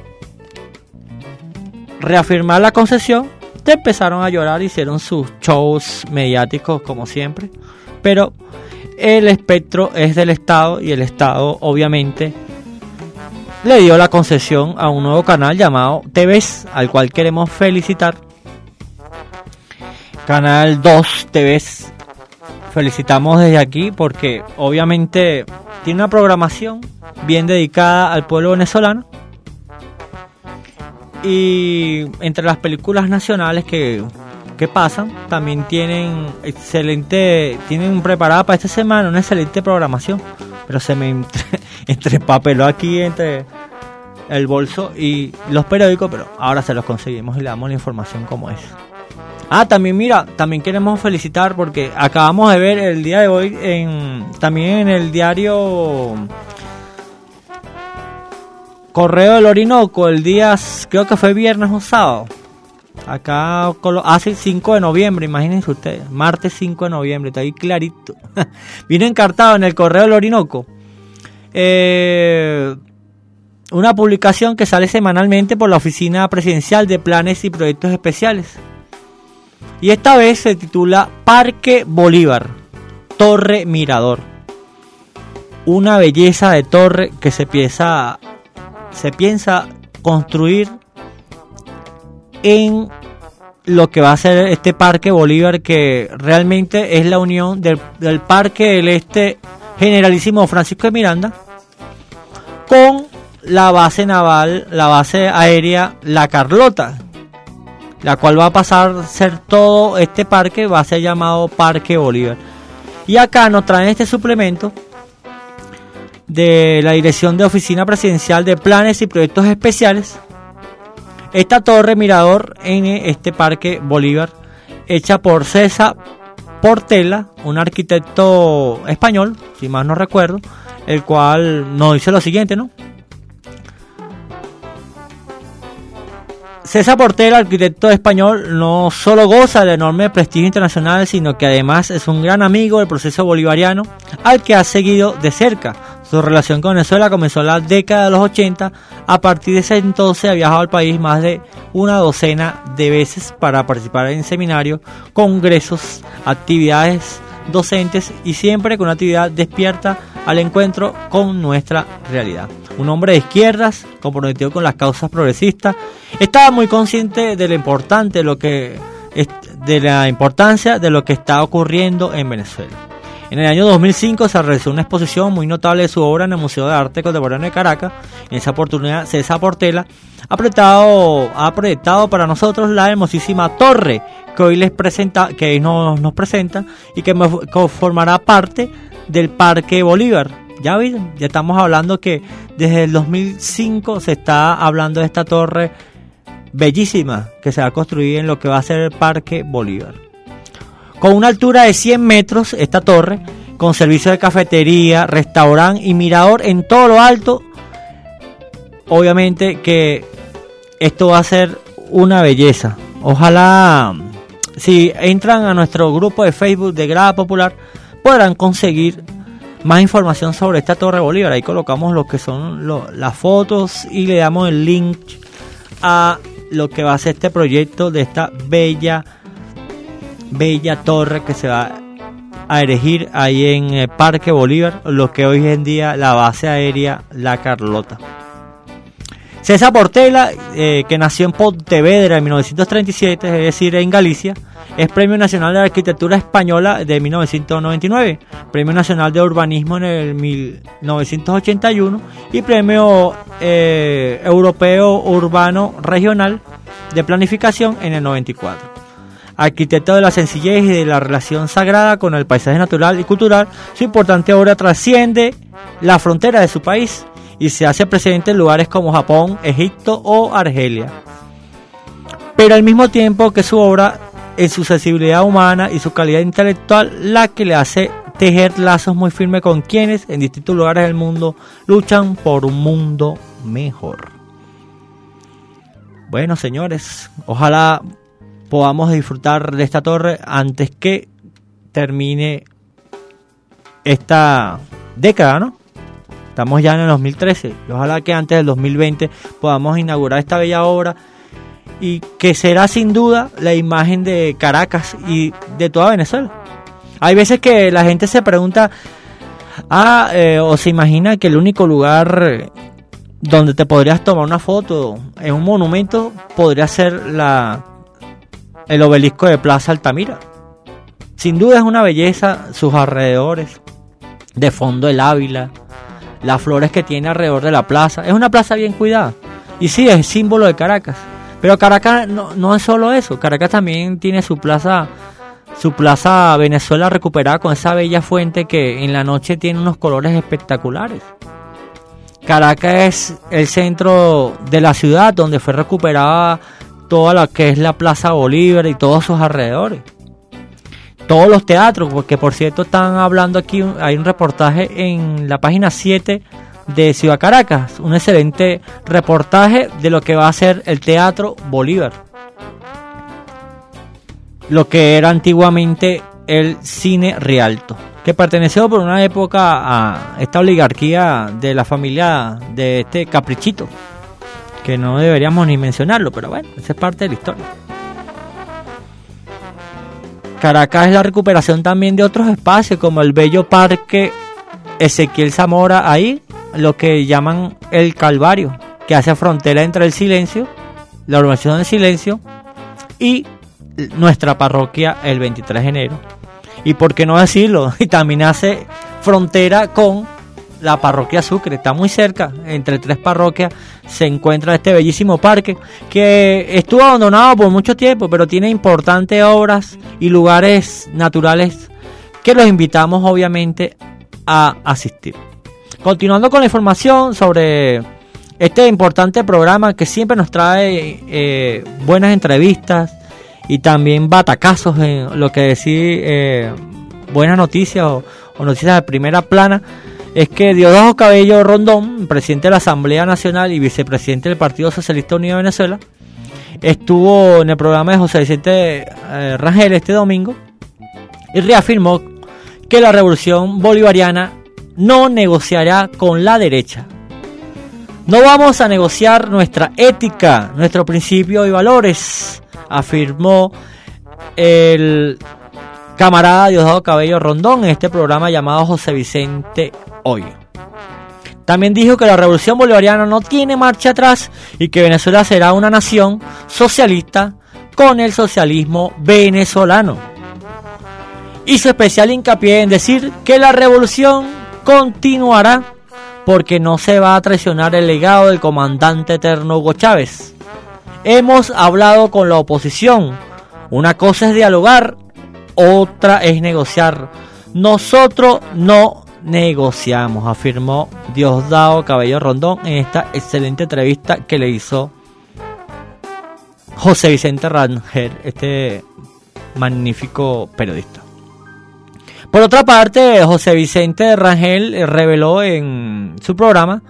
reafirmar la concesión, te empezaron a llorar, hicieron sus shows mediáticos como siempre, pero el espectro es del Estado y el Estado obviamente le dio la concesión a un nuevo canal llamado T V S, al cual queremos felicitar. Canal dos T V S, felicitamos desde aquí porque obviamente tiene una programación bien dedicada al pueblo venezolano. Y entre las películas nacionales que, que pasan, también tienen excelente, tienen preparada para esta semana una excelente programación. Pero se me entre, entrepapeló aquí entre el bolso y los periódicos, pero ahora se los conseguimos y le damos la información como es. Ah, también mira, también queremos felicitar porque acabamos de ver el día de hoy en también en el diario Correo del Orinoco, el día, creo que fue viernes o sábado, acá hace cinco de noviembre, imagínense ustedes, martes cinco de noviembre, está ahí clarito. Vino encartado en el Correo del Orinoco eh, una publicación que sale semanalmente por la Oficina Presidencial de Planes y Proyectos Especiales, y esta vez se titula Parque Bolívar, Torre Mirador. Una belleza de torre que se piensa se piensa construir en lo que va a ser este Parque Bolívar, que realmente es la unión del, del Parque del Este Generalísimo Francisco de Miranda con la base naval, la base aérea La Carlota, la cual va a pasar a ser todo este parque, va a ser llamado Parque Bolívar. Y acá nos traen este suplemento de la Dirección de Oficina Presidencial de Planes y Proyectos Especiales. Esta torre mirador en este Parque Bolívar, hecha por César Portela, un arquitecto español, si más no recuerdo, el cual nos dice lo siguiente, ¿no? César Portela, arquitecto español, no solo goza de enorme prestigio internacional, sino que además es un gran amigo del proceso bolivariano, al que ha seguido de cerca. Su relación con Venezuela comenzó en la década de los ochenta. A partir de ese entonces ha viajado al país más de una docena de veces para participar en seminarios, congresos, actividades docentes y siempre con una actividad despierta al encuentro con nuestra realidad. Un hombre de izquierdas, comprometido con las causas progresistas, estaba muy consciente de lo importante, de lo que, de la importancia de lo que está ocurriendo en Venezuela. En el año dos mil cinco se realizó una exposición muy notable de su obra en el Museo de Arte Contemporáneo de Caracas. En esa oportunidad, César Portela ha proyectado, ha proyectado para nosotros la hermosísima torre que hoy les presenta, que hoy nos, nos presenta y que formará parte del Parque Bolívar. Ya ven, ya estamos hablando que desde el dos mil cinco se está hablando de esta torre bellísima que se va a construir en lo que va a ser el Parque Bolívar. Con una altura de cien metros, esta torre, con servicio de cafetería, restaurante y mirador en todo lo alto, obviamente que esto va a ser una belleza. Ojalá, si entran a nuestro grupo de Facebook de Grada Popular, podrán conseguir más información sobre esta Torre Bolívar. Ahí colocamos lo que son lo, las fotos y le damos el link a lo que va a ser este proyecto de esta bella bella torre que se va a erigir ahí en el Parque Bolívar, lo que hoy en día la base aérea La Carlota. César Portela, eh, que nació en Pontevedra en mil novecientos treinta y siete, es decir, en Galicia, es Premio Nacional de Arquitectura Española de mil novecientos noventa y nueve, Premio Nacional de Urbanismo en el mil novecientos ochenta y uno y Premio eh, Europeo Urbano Regional de Planificación en el noventa y cuatro. Arquitecto de la sencillez y de la relación sagrada con el paisaje natural y cultural, su importante obra trasciende la frontera de su país y se hace presente en lugares como Japón, Egipto o Argelia. Pero al mismo tiempo que su obra, en su sensibilidad humana y su calidad intelectual, la que le hace tejer lazos muy firmes con quienes en distintos lugares del mundo luchan por un mundo mejor. Bueno, señores, ojalá podamos disfrutar de esta torre antes que termine esta década, ¿no? Estamos ya en el dos mil trece y ojalá que antes del dos mil veinte podamos inaugurar esta bella obra y que será sin duda la imagen de Caracas y de toda Venezuela. Hay veces que la gente se pregunta ah, eh, o se imagina que el único lugar donde te podrías tomar una foto en un monumento podría ser la el obelisco de Plaza Altamira. Sin duda es una belleza sus alrededores, de fondo el Ávila, las flores que tiene alrededor de la plaza. Es una plaza bien cuidada y sí, es símbolo de Caracas. Pero Caracas no, no es solo eso. Caracas también tiene su plaza su plaza Venezuela recuperada con esa bella fuente que en la noche tiene unos colores espectaculares. Caracas es el centro de la ciudad donde fue recuperada toda lo que es la Plaza Bolívar y todos sus alrededores. Todos los teatros, porque por cierto están hablando aquí, hay un reportaje en la página siete de Ciudad Caracas, un excelente reportaje de lo que va a ser el Teatro Bolívar. Lo que era antiguamente el Cine Rialto, que perteneció por una época a esta oligarquía de la familia de este Caprichito, que no deberíamos ni mencionarlo, pero bueno, esa es parte de la historia. Caracas es la recuperación también de otros espacios, como el bello Parque Ezequiel Zamora, ahí, lo que llaman el Calvario, que hace frontera entre el Silencio, la urbanización del Silencio, y nuestra parroquia el veintitrés de enero. Y por qué no decirlo, y también hace frontera con la parroquia Sucre, está muy cerca, entre tres parroquias se encuentra este bellísimo parque que estuvo abandonado por mucho tiempo, pero tiene importantes obras y lugares naturales que los invitamos obviamente a asistir. Continuando con la información sobre este importante programa que siempre nos trae eh, buenas entrevistas y también batacazos en lo que decir eh, buenas noticias o, o noticias de primera plana, es que Diosdado Cabello Rondón, presidente de la Asamblea Nacional y vicepresidente del Partido Socialista Unido de Venezuela, estuvo en el programa de José Vicente eh, Rangel este domingo y reafirmó que la revolución bolivariana no negociará con la derecha. No vamos a negociar nuestra ética, nuestros principios y valores, afirmó el camarada Diosdado Cabello Rondón en este programa llamado José Vicente Hoy. También dijo que la revolución bolivariana no tiene marcha atrás y que Venezuela será una nación socialista con el socialismo venezolano. Hizo especial hincapié en decir que la revolución continuará porque no se va a traicionar el legado del comandante eterno Hugo Chávez. Hemos hablado con la oposición. Una cosa es dialogar, otra es negociar. Nosotros no negociamos, afirmó Diosdado Cabello Rondón en esta excelente entrevista que le hizo José Vicente Rangel, este magnífico periodista. Por otra parte, José Vicente Rangel reveló en su programa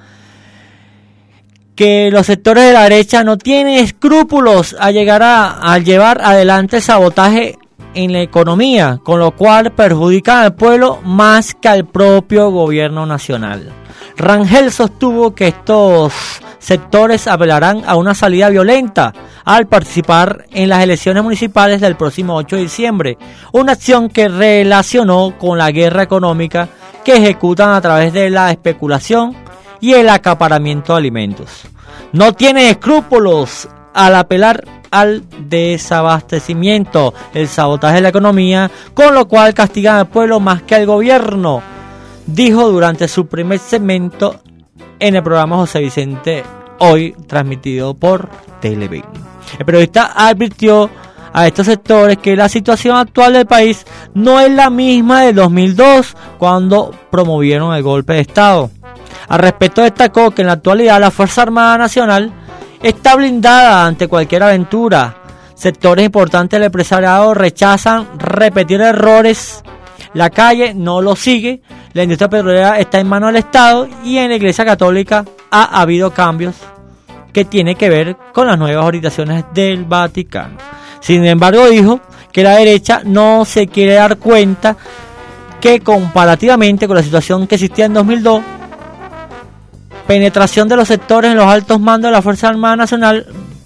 que los sectores de la derecha no tienen escrúpulos a llegar a, a llevar adelante sabotaje en la economía, con lo cual perjudican al pueblo más que al propio gobierno nacional. Rangel sostuvo que estos sectores apelarán a una salida violenta al participar en las elecciones municipales del próximo ocho de diciembre, una acción que relacionó con la guerra económica que ejecutan a través de la especulación y el acaparamiento de alimentos. No tienen escrúpulos al apelar al desabastecimiento, el sabotaje de la economía, con lo cual castigan al pueblo más que al gobierno, dijo durante su primer segmento en el programa José Vicente Hoy, transmitido por Televen. El periodista advirtió a estos sectores que la situación actual del país no es la misma del dos mil dos, cuando promovieron el golpe de Estado. Al respecto destacó que en la actualidad la Fuerza Armada Nacional está blindada ante cualquier aventura. Sectores importantes del empresariado rechazan repetir errores. La calle no lo sigue. La industria petrolera está en manos del Estado y en la Iglesia Católica ha habido cambios que tienen que ver con las nuevas orientaciones del Vaticano. Sin embargo, dijo que la derecha no se quiere dar cuenta que comparativamente con la situación que existía en dos mil dos, penetración de los sectores en los altos mandos de la Fuerza Armada Nacional,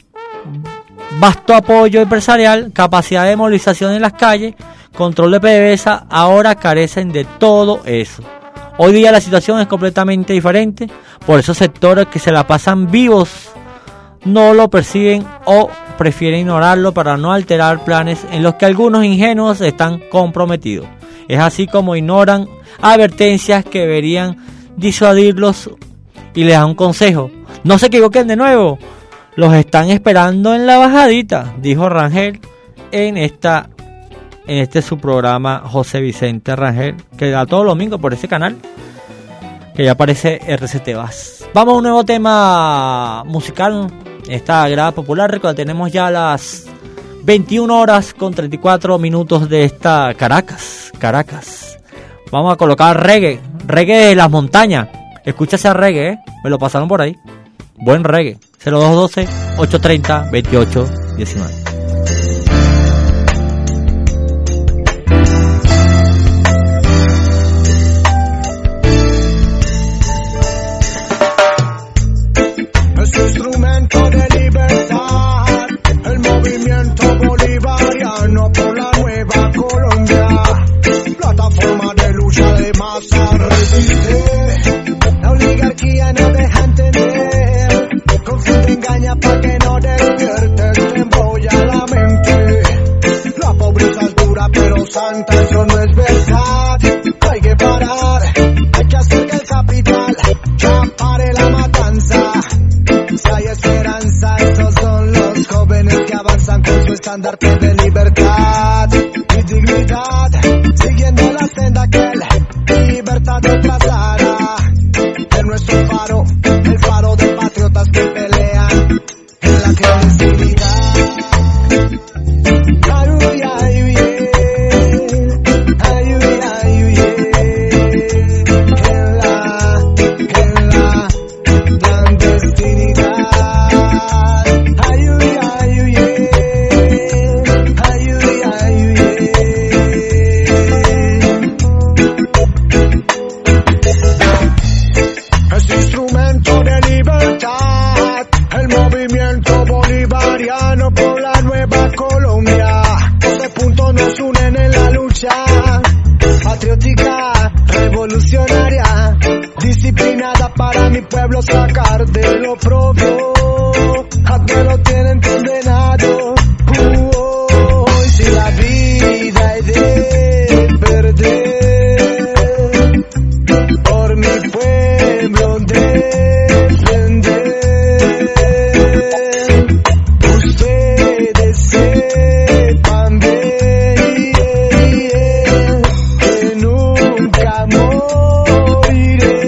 vasto apoyo empresarial, capacidad de movilización en las calles, control de P D V S A, ahora carecen de todo eso. Hoy día la situación es completamente diferente, por esos sectores que se la pasan vivos no lo perciben o prefieren ignorarlo para no alterar planes en los que algunos ingenuos están comprometidos. Es así como ignoran advertencias que deberían disuadirlos y les da un consejo: no se equivoquen de nuevo, los están esperando en la bajadita, dijo Rangel en esta en este su programa José Vicente Rangel, que da todos los domingos por ese canal que ya aparece R C T Vaz. Vamos a un nuevo tema musical, esta grada popular. Recuerda, tenemos ya las veintiuna horas con treinta y cuatro minutos de esta Caracas, Caracas. Vamos a colocar reggae, reggae de las montañas. Escucha ese reggae, ¿eh? Me lo pasaron por ahí. Buen reggae. cero dos uno dos, ocho tres cero, veintiocho diecinueve. Ese instrumento de libertad, el movimiento bolivariano por la nueva Colombia, plataforma de lucha de masa resiste. La oligarquía no deja entender, confunde, engaña pa' que no despiertes, te embolla la mente. La pobreza es dura pero santa, eso no es verdad. Hay que parar, hay que hacer que el capital ya pare la matanza. Si hay esperanza, estos son los jóvenes que avanzan con su estandarte de libertad y dignidad, siguiendo la senda que la libertad nos trazará. Es nuestro faro, el faro de patriotas que pelean en la clandestinidad. Ay, ay, bien, ay, ay, bien, en la, en la clandestinidad. Ay, ay, bien, sacar de lo propio, a que lo tienen condenado. Uh, y si la vida es de perder, por mi pueblo defender, ustedes sepan bien que nunca moriré.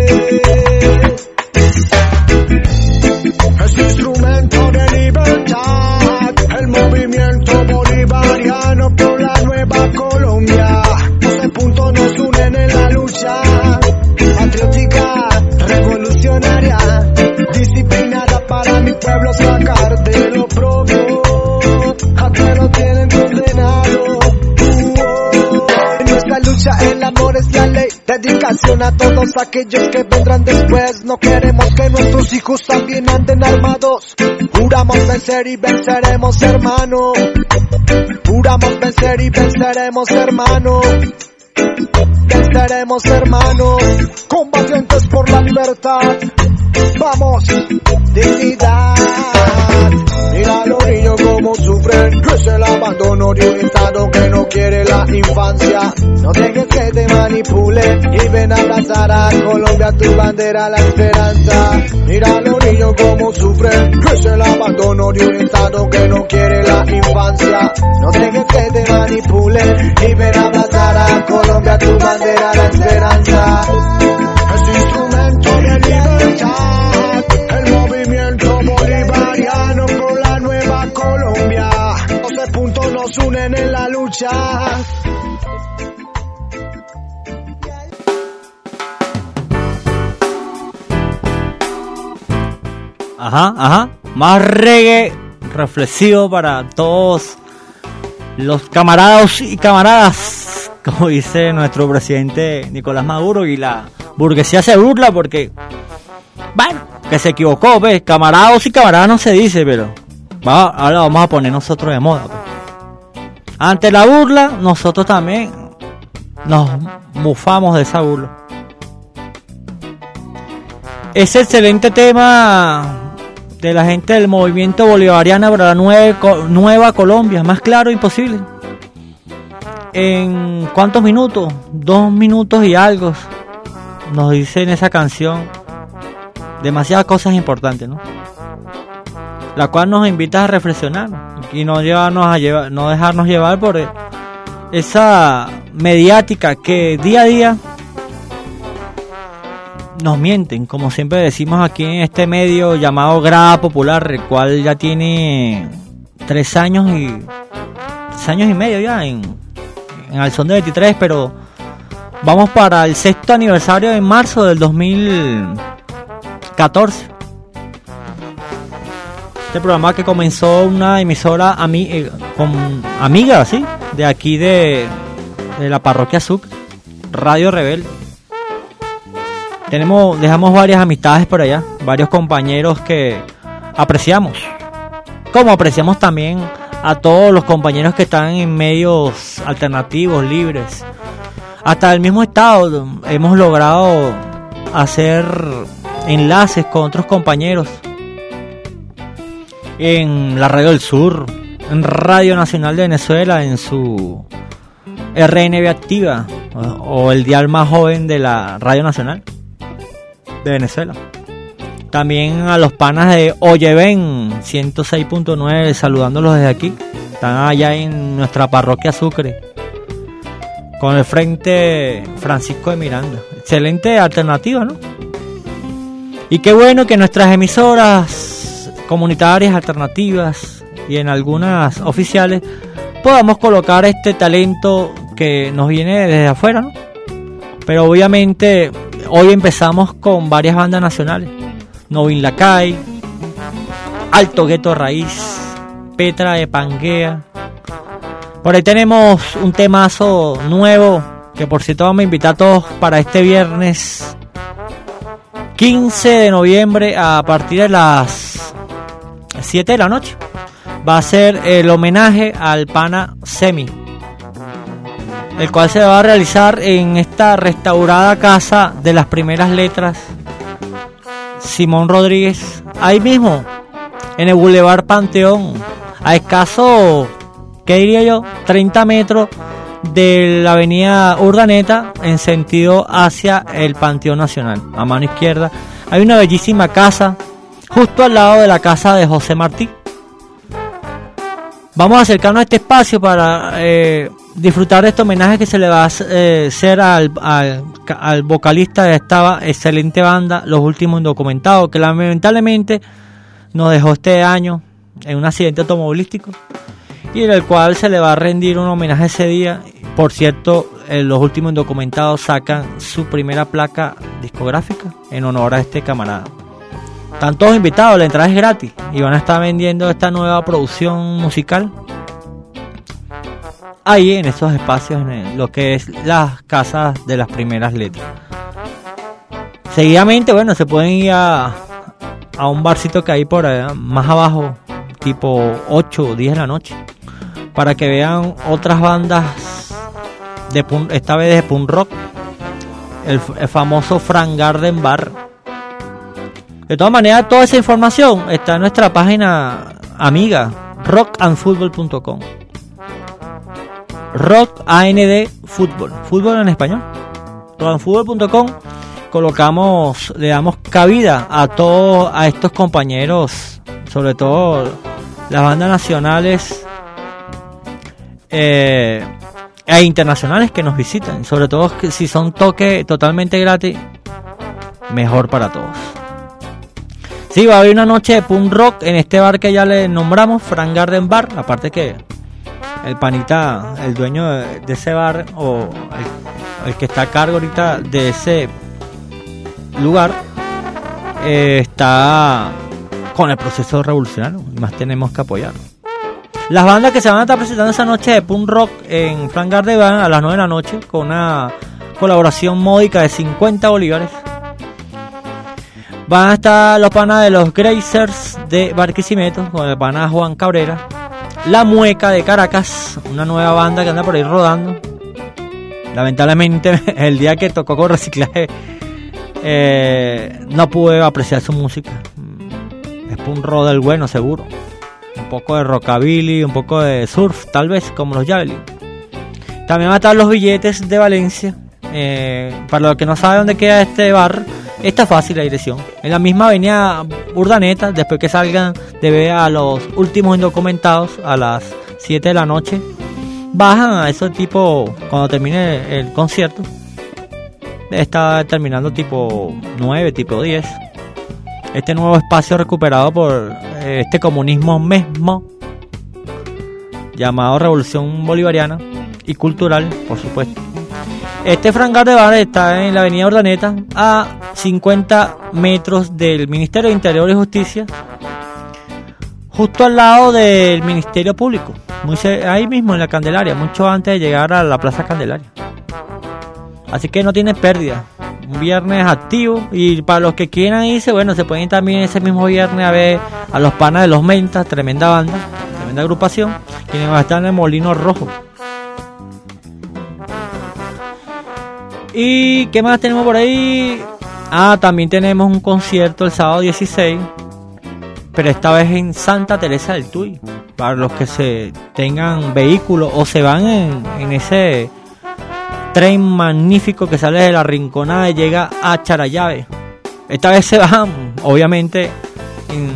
Es instrumento de libertad, el movimiento bolivariano por la nueva Colombia. Doce puntos nos unen en la lucha, patriótica, revolucionaria, disciplinada para mi pueblo sacar de lo propio, a que lo tienen condenado. En nuestra lucha el amor es la ley, dedicación a todos aquellos que vendrán después. No queremos que nuestros hijos también anden armados. Juramos vencer y venceremos, hermano. Juramos vencer y venceremos, hermano. Venceremos, hermano. Combatientes por la libertad. Vamos, dignidad. Mira a los niños como sufren, que es el abandono de un estado que no quiere la infancia. No dejes que te manipulen y ven a abrazar a Colombia, tu bandera, la esperanza. Mira a los niños como sufren, que es el abandono de un estado que no quiere la infancia. No dejes que te manipulen y ven a abrazar a Colombia, tu bandera, la esperanza. Es instrumento de libertad, el movimiento bolivariano por la nueva Colombia. doce puntos nos unen en la lucha. Ajá, ajá. Más reggae reflexivo para todos los camaradas y camaradas, como dice nuestro presidente Nicolás Maduro, y la burguesía se burla porque, bueno, que se equivocó, pues, camaradas y camaradas no se dice, pero va, ahora vamos a poner nosotros de moda, pues. Ante la burla, nosotros también nos mufamos de esa burla. Ese excelente tema de la gente del movimiento bolivariano para la nueve, nueva Colombia, más claro imposible. ¿En cuántos minutos? Dos minutos y algo nos dice en esa canción demasiadas cosas importantes, ¿no? La cual nos invita a reflexionar y no llevarnos a llevar, no dejarnos llevar por esa mediática que día a día nos mienten, como siempre decimos aquí en este medio llamado Grada Popular, el cual ya tiene tres años y tres años y medio ya en, en Al Son de veintitrés, pero vamos para el sexto aniversario en marzo del dos mil catorce. Este programa que comenzó una emisora ami- eh, con amiga, ¿sí? De aquí de, de la parroquia Sucre, Radio Rebelde. Tenemos, dejamos varias amistades por allá, varios compañeros que apreciamos, como apreciamos también a todos los compañeros que están en medios alternativos, libres. Hasta el mismo estado hemos logrado hacer enlaces con otros compañeros en la Radio del Sur, en Radio Nacional de Venezuela, en su R N B activa, o el dial más joven de la Radio Nacional de Venezuela. También a los panas de Oyeven ciento seis punto nueve, saludándolos desde aquí. Están allá en nuestra parroquia Sucre, con el Frente Francisco de Miranda. Excelente alternativa, ¿no? Y qué bueno que nuestras emisoras comunitarias alternativas y en algunas oficiales podamos colocar este talento que nos viene desde afuera, ¿no? Pero obviamente hoy empezamos con varias bandas nacionales: Novin Lacay, Alto Gueto Raíz, Petra de Pangea. Por ahí tenemos un temazo nuevo que, por cierto, vamos a invitar a todos para este viernes quince de noviembre a partir de las siete de la noche. Va a ser el homenaje al pana Semi, el cual se va a realizar en esta restaurada casa de las primeras letras, Simón Rodríguez, ahí mismo, en el Boulevard Panteón, a escaso, ¿qué diría yo? treinta metros de la avenida Urdaneta en sentido hacia el Panteón Nacional. A mano izquierda hay una bellísima casa justo al lado de la casa de José Martí. Vamos a acercarnos a este espacio para eh, disfrutar de este homenaje que se le va a eh, hacer al, al, al vocalista de esta excelente banda, Los Últimos Indocumentados, que lamentablemente nos dejó este año en un accidente automovilístico y en el cual se le va a rendir un homenaje ese día. Por cierto, eh, Los Últimos Indocumentados sacan su primera placa discográfica en honor a este camarada. Están todos invitados, la entrada es gratis y van a estar vendiendo esta nueva producción musical ahí en esos espacios, en el, lo que es las casas de las primeras letras. Seguidamente, bueno, se pueden ir a, a un barcito que hay por allá, más abajo, tipo ocho o diez de la noche, para que vean otras bandas, de punk, esta vez de punk rock, el, el famoso Frank Garden Bar. De todas maneras, toda esa información está en nuestra página amiga, rock and football punto com. Rock and Fútbol, fútbol en español. rock and football punto com. Colocamos, le damos cabida a todos a estos compañeros, sobre todo las bandas nacionales eh, e internacionales que nos visitan. Sobre todo si son toques totalmente gratis, mejor para todos. Sí, va a haber una noche de punk rock en este bar que ya le nombramos, Frank Garden Bar. Aparte que el panita, el dueño de, de ese bar, o el, el que está a cargo ahorita de ese lugar, eh, está con el proceso revolucionario y más tenemos que apoyarlo. Las bandas que se van a estar presentando esa noche de punk rock en Frank Garden Bar a las nueve de la noche, con una colaboración módica de cincuenta bolívares. Van a estar los panas de los Grazers de Barquisimeto, con el pana Juan Cabrera. La Mueca de Caracas, una nueva banda que anda por ahí rodando. Lamentablemente, el día que tocó con Reciclaje, eh, no pude apreciar su música. Es punk rock del bueno, seguro. Un poco de rockabilly, un poco de surf, tal vez, como los Javelin. También van a estar los Billetes de Valencia. Eh, para los que no saben dónde queda este bar, está fácil la dirección. En la misma avenida Urdaneta, después que salgan de ver a Los Últimos Indocumentados a las siete de la noche, bajan a eso tipo, cuando termine el concierto, está terminando tipo nueve, tipo diez. Este nuevo espacio recuperado por eh, este comunismo mismo, llamado Revolución Bolivariana y Cultural, por supuesto. Este Frank Garden Bar está en la avenida Urdaneta, a cincuenta metros del Ministerio de Interior y Justicia, justo al lado del Ministerio Público, muy ahí mismo en la Candelaria, mucho antes de llegar a la Plaza Candelaria. Así que no tiene pérdida. Un viernes activo, y para los que quieran irse, bueno, se pueden ir también ese mismo viernes a ver a los panas de los Mentas, tremenda banda, tremenda agrupación, quienes van a estar en el Molino Rojo. ¿Y qué más tenemos por ahí? Ah, también tenemos un concierto el sábado dieciséis, pero esta vez en Santa Teresa del Tuy, para los que se tengan vehículos o se van en, en ese tren magnífico que sale de la Rinconada y llega a Charallave. Esta vez se van, obviamente, en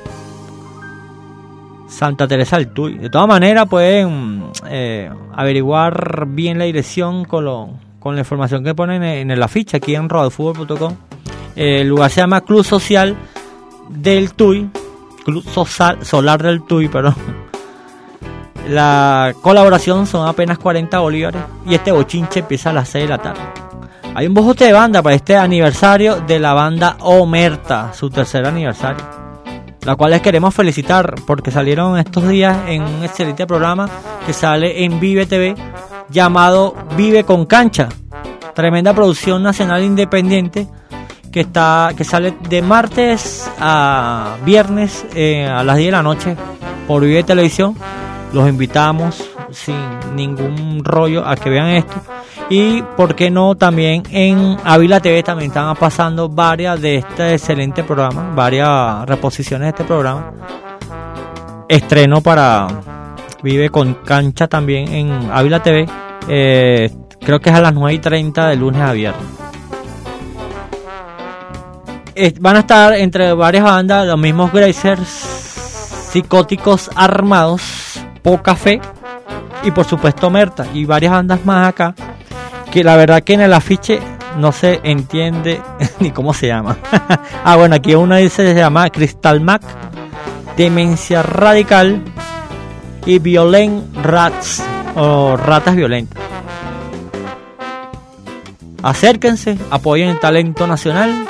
Santa Teresa del Tuy. De todas maneras pueden eh, averiguar bien la dirección con lo con la información que ponen en, en la ficha aquí en rock and fútbol punto com. Eh, el lugar se llama Club Social del Tuy, Club Social, Solar del Tuy, perdón. La colaboración son apenas cuarenta bolívares y este bochinche empieza a las seis de la tarde. Hay un bojote de banda para este aniversario de la banda Omerta, su tercer aniversario, la cual les queremos felicitar porque salieron estos días en un excelente programa que sale en Vive T V llamado Vive con Cancha, tremenda producción nacional independiente que está que sale de martes a viernes eh, a las diez de la noche por Vive Televisión. Los invitamos sin ningún rollo a que vean esto Y por qué no, también en Ávila T V también están pasando varias de este excelente programa, varias reposiciones de este programa. Estreno para Vive con Cancha también en Ávila T V, eh, creo que es a las nueve y treinta de lunes a viernes. Eh, van a estar entre varias bandas los mismos Grazers, Psicóticos Armados, Poca Fe y por supuesto Merta y varias bandas más acá, que la verdad que en el afiche no se entiende ni cómo se llama. Ah, bueno, aquí uno dice se llama Crystal Mac, Demencia Radical y Violent Rats o Ratas Violentas. Acérquense, apoyen el talento nacional,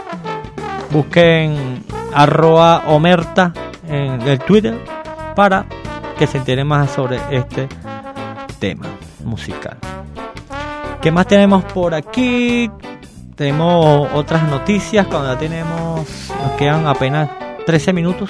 busquen arroba Omerta en el Twitter para que se enteren más sobre este tema musical. ¿Qué más tenemos por aquí? Tenemos otras noticias cuando ya tenemos, nos quedan apenas trece minutos.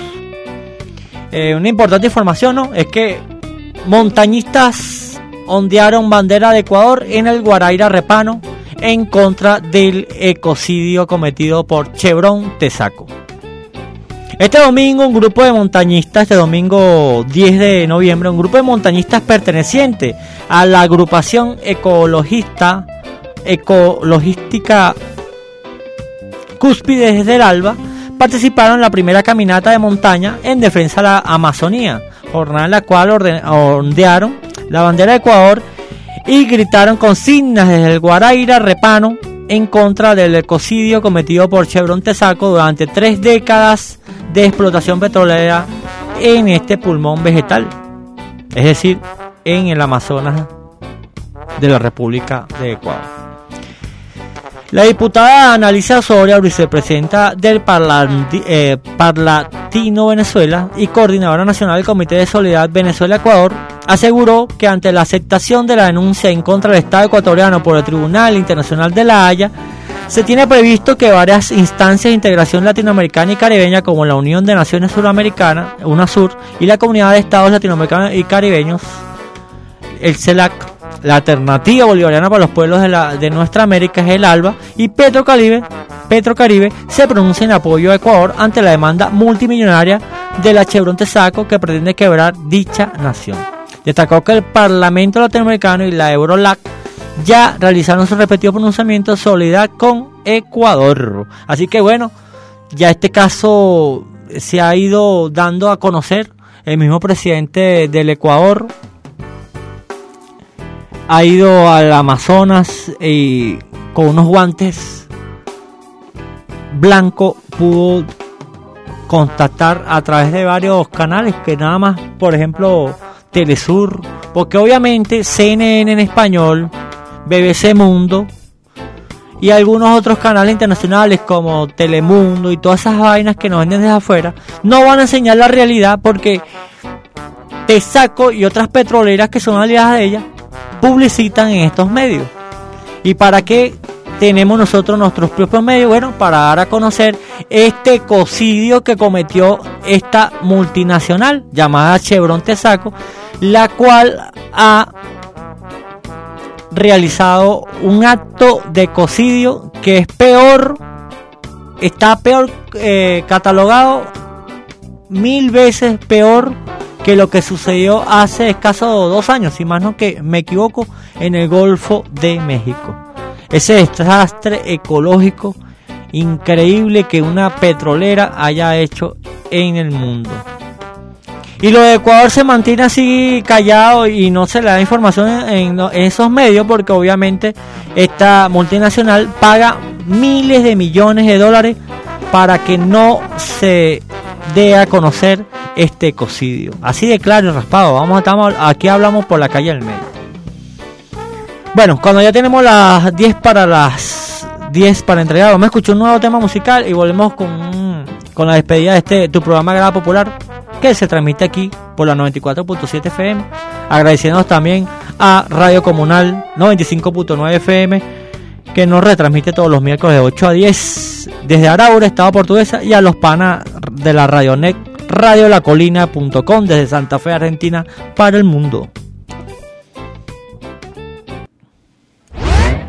Eh, una importante información, ¿no? Es que montañistas ondearon bandera de Ecuador en el Guaraíra Repano en contra del ecocidio cometido por Chevron Tesaco. Este domingo un grupo de montañistas, este domingo diez de noviembre, un grupo de montañistas perteneciente a la agrupación ecologista, ecologística Cúspides del Alba, participaron en la primera caminata de montaña en defensa de la Amazonía, jornada en la cual orden, ondearon la bandera de Ecuador y gritaron consignas desde el Guaraíra Repano en contra del ecocidio cometido por Chevron Tesaco durante tres décadas de explotación petrolera en este pulmón vegetal, es decir, en el Amazonas de la República de Ecuador. La diputada Analisa Osorio, vicepresidenta del Parlanti, eh, Parlatino Venezuela y coordinadora nacional del Comité de Solidaridad Venezuela-Ecuador, aseguró que ante la aceptación de la denuncia en contra del Estado ecuatoriano por el Tribunal Internacional de La Haya, se tiene previsto que varias instancias de integración latinoamericana y caribeña, como la Unión de Naciones Suramericanas, UNASUR, y la Comunidad de Estados Latinoamericanos y Caribeños, el CELAC, la Alternativa Bolivariana para los Pueblos de, la, de Nuestra América, es el ALBA, y Petrocaribe, Petrocaribe se pronuncia en apoyo a Ecuador ante la demanda multimillonaria de la Chevron Tesaco que pretende quebrar dicha nación. Destacó que el Parlamento Latinoamericano y la Eurolac ya realizaron su repetido pronunciamiento de solidaridad con Ecuador. Así que bueno, ya este caso se ha ido dando a conocer. El mismo presidente del Ecuador ha ido al Amazonas y con unos guantes blancos pudo constatar a través de varios canales que nada más, por ejemplo, Telesur, porque obviamente C N N en español, B B C Mundo y algunos otros canales internacionales como Telemundo y todas esas vainas que nos venden desde afuera no van a enseñar la realidad, porque Tesaco y otras petroleras que son aliadas de ella publicitan en estos medios. ¿Y para qué tenemos nosotros nuestros propios medios? Bueno, para dar a conocer este ecocidio que cometió esta multinacional llamada Chevron Tesaco, la cual ha realizado un acto de ecocidio que es peor, está peor eh, catalogado, mil veces peor que lo que sucedió hace escasos dos años, si más no que me equivoco, en el Golfo de México. Ese desastre ecológico increíble que una petrolera haya hecho en el mundo. Y lo de Ecuador se mantiene así callado y no se le da información en, en esos medios, porque obviamente esta multinacional paga miles de millones de dólares para que no se dé a conocer este ecocidio. Así de claro y raspado. Vamos, estamos, aquí hablamos por la calle del medio. Bueno, cuando ya tenemos las diez para las diez para entregar, vamos a escuchar un nuevo tema musical y volvemos con, con la despedida de este tu programa Grada Popular, que se transmite aquí por la noventa y cuatro punto siete F M. Agradeciendo también a Radio Comunal noventa y cinco punto nueve F M, que nos retransmite todos los miércoles de ocho a diez desde Araura, Estado Portuguesa, y a los panas de la Radionet, radio la colina punto com, desde Santa Fe, Argentina, para el mundo.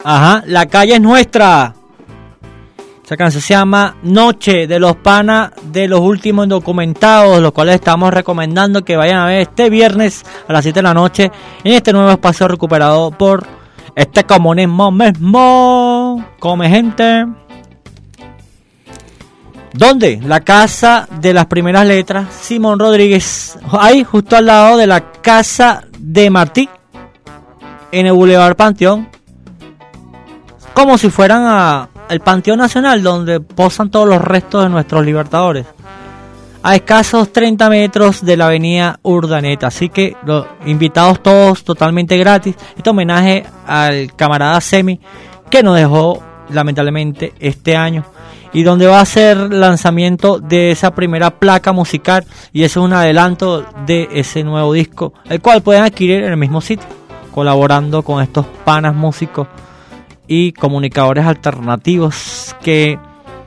Ajá, La Calle es Nuestra. Esa canción se llama Noche, de los panas de Los Últimos Indocumentados, los cuales estamos recomendando que vayan a ver este viernes a las siete de la noche en este nuevo espacio recuperado por este comunismo mismo. Come gente. ¿Dónde? La Casa de las Primeras Letras, Simón Rodríguez, ahí justo al lado de la Casa de Martí, en el Boulevard Panteón, como si fueran a el Panteón Nacional, donde posan todos los restos de nuestros libertadores, a escasos treinta metros de la avenida Urdaneta. Así que los invitados todos totalmente gratis. Este homenaje al camarada Semi, que nos dejó lamentablemente este año, y donde va a ser lanzamiento de esa primera placa musical, y eso es un adelanto de ese nuevo disco, el cual pueden adquirir en el mismo sitio, colaborando con estos panas músicos y comunicadores alternativos que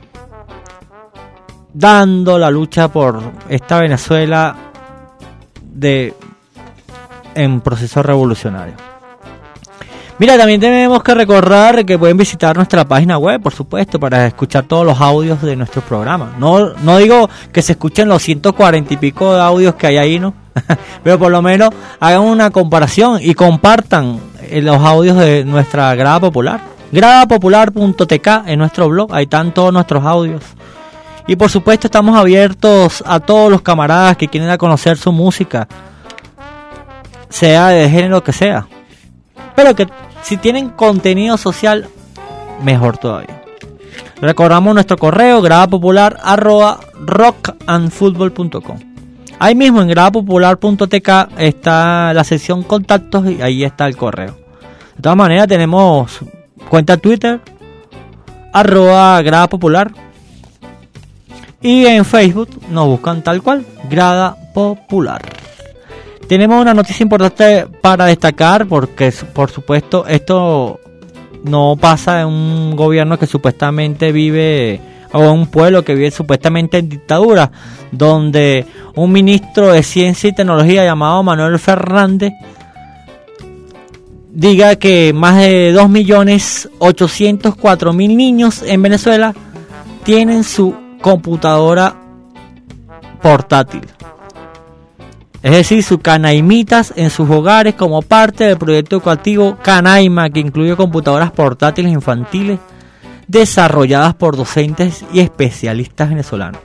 dando la lucha por esta Venezuela de en proceso revolucionario. Mira, también tenemos que recordar que pueden visitar nuestra página web, por supuesto, para escuchar todos los audios de nuestros programas. No, no digo que se escuchen los ciento cuarenta y pico de audios que hay ahí, ¿no? Pero por lo menos hagan una comparación y compartan los audios de nuestra Grada Popular. grada popular punto t k en nuestro blog, ahí están todos nuestros audios. Y por supuesto estamos abiertos a todos los camaradas que quieren conocer su música, sea de género que sea, pero que si tienen contenido social, mejor todavía. Recordamos nuestro correo, gradapopular arroba rockandfutbol punto com. Ahí mismo en grada popular punto t k está la sección contactos y ahí está el correo. De todas maneras tenemos cuenta Twitter, arroba grada popular, y en Facebook nos buscan tal cual, Grada Popular. Tenemos una noticia importante para destacar, porque por supuesto esto no pasa en un gobierno que supuestamente vive, o en un pueblo que vive supuestamente en dictadura, donde un ministro de Ciencia y Tecnología llamado Manuel Fernández diga que más de dos millones ochocientos cuatro mil niños en Venezuela tienen su computadora portátil. Es decir, sus canaimitas en sus hogares como parte del proyecto educativo Canaima, que incluye computadoras portátiles infantiles desarrolladas por docentes y especialistas venezolanos.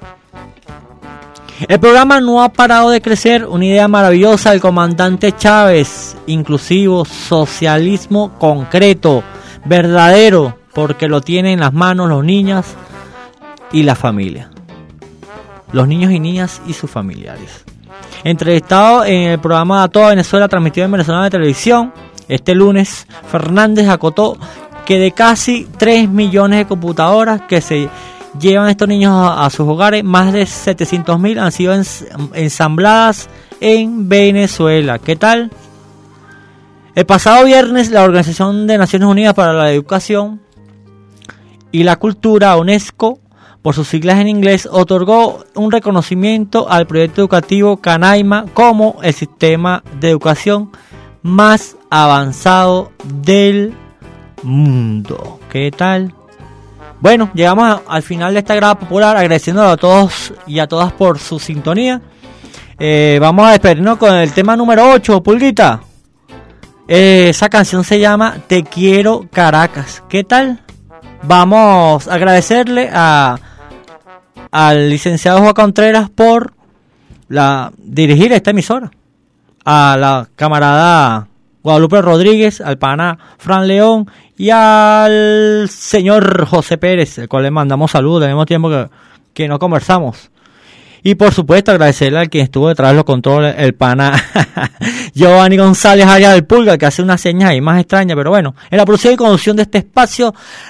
El programa no ha parado de crecer, una idea maravillosa del comandante Chávez, inclusivo, socialismo concreto, verdadero, porque lo tienen en las manos los niños y la familia. Los niños y niñas y sus familiares. Entrevistado en el programa A Toda Venezuela, transmitido en Venezuela de Televisión, este lunes, Fernández acotó que de casi tres millones de computadoras que se llevan estos niños a, a sus hogares, más de setecientos mil han sido ens, ensambladas en Venezuela. ¿Qué tal? El pasado viernes, la Organización de Naciones Unidas para la Educación y la Cultura, UNESCO, por sus siglas en inglés, otorgó un reconocimiento al proyecto educativo Canaima como el sistema de educación más avanzado del mundo. ¿Qué tal? Bueno, llegamos a, al final de esta Grada Popular, agradeciéndole a todos y a todas por su sintonía. Eh, vamos a despedirnos con el tema número ocho, Pulguita. Eh, esa canción se llama Te Quiero Caracas. ¿Qué tal? Vamos a agradecerle a al licenciado Juan Contreras por la dirigir esta emisora, a la camarada Guadalupe Rodríguez, al pana Fran León y al señor José Pérez, al cual le mandamos saludos. Tenemos tiempo que, que no conversamos. Y por supuesto agradecerle al quien estuvo detrás de los controles, el pana Giovanni González Arias del Pulga, que hace unas señas ahí más extrañas, pero bueno. En la producción y conducción de este espacio,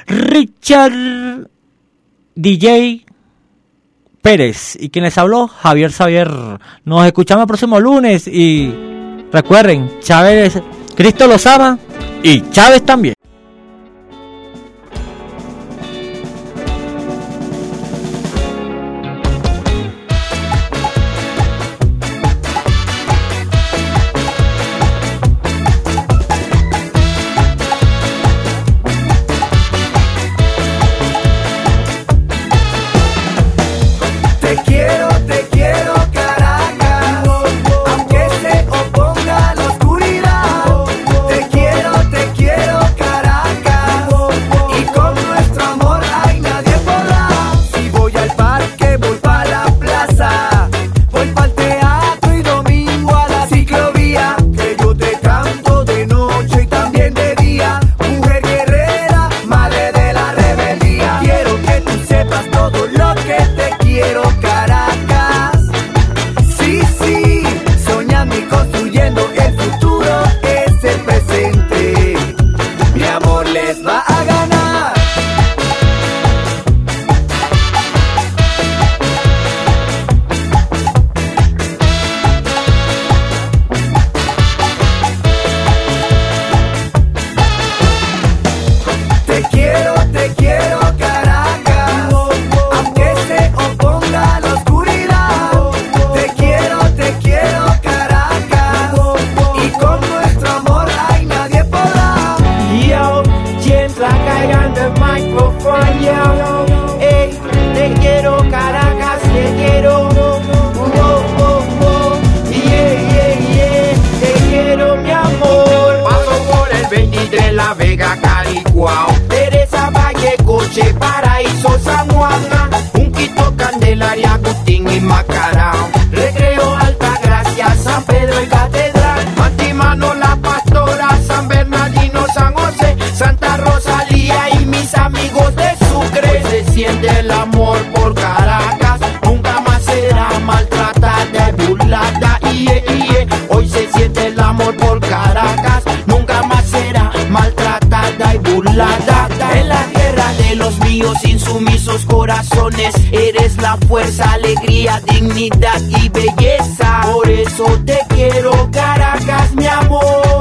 Richard D J Pérez, y quien les habló, Javier Xavier. Nos escuchamos el próximo lunes y recuerden, Chávez, Cristo los ama y Chávez también. Dios, insumisos corazones. Eres la fuerza, alegría, dignidad y belleza. Por eso te quiero, Caracas, mi amor.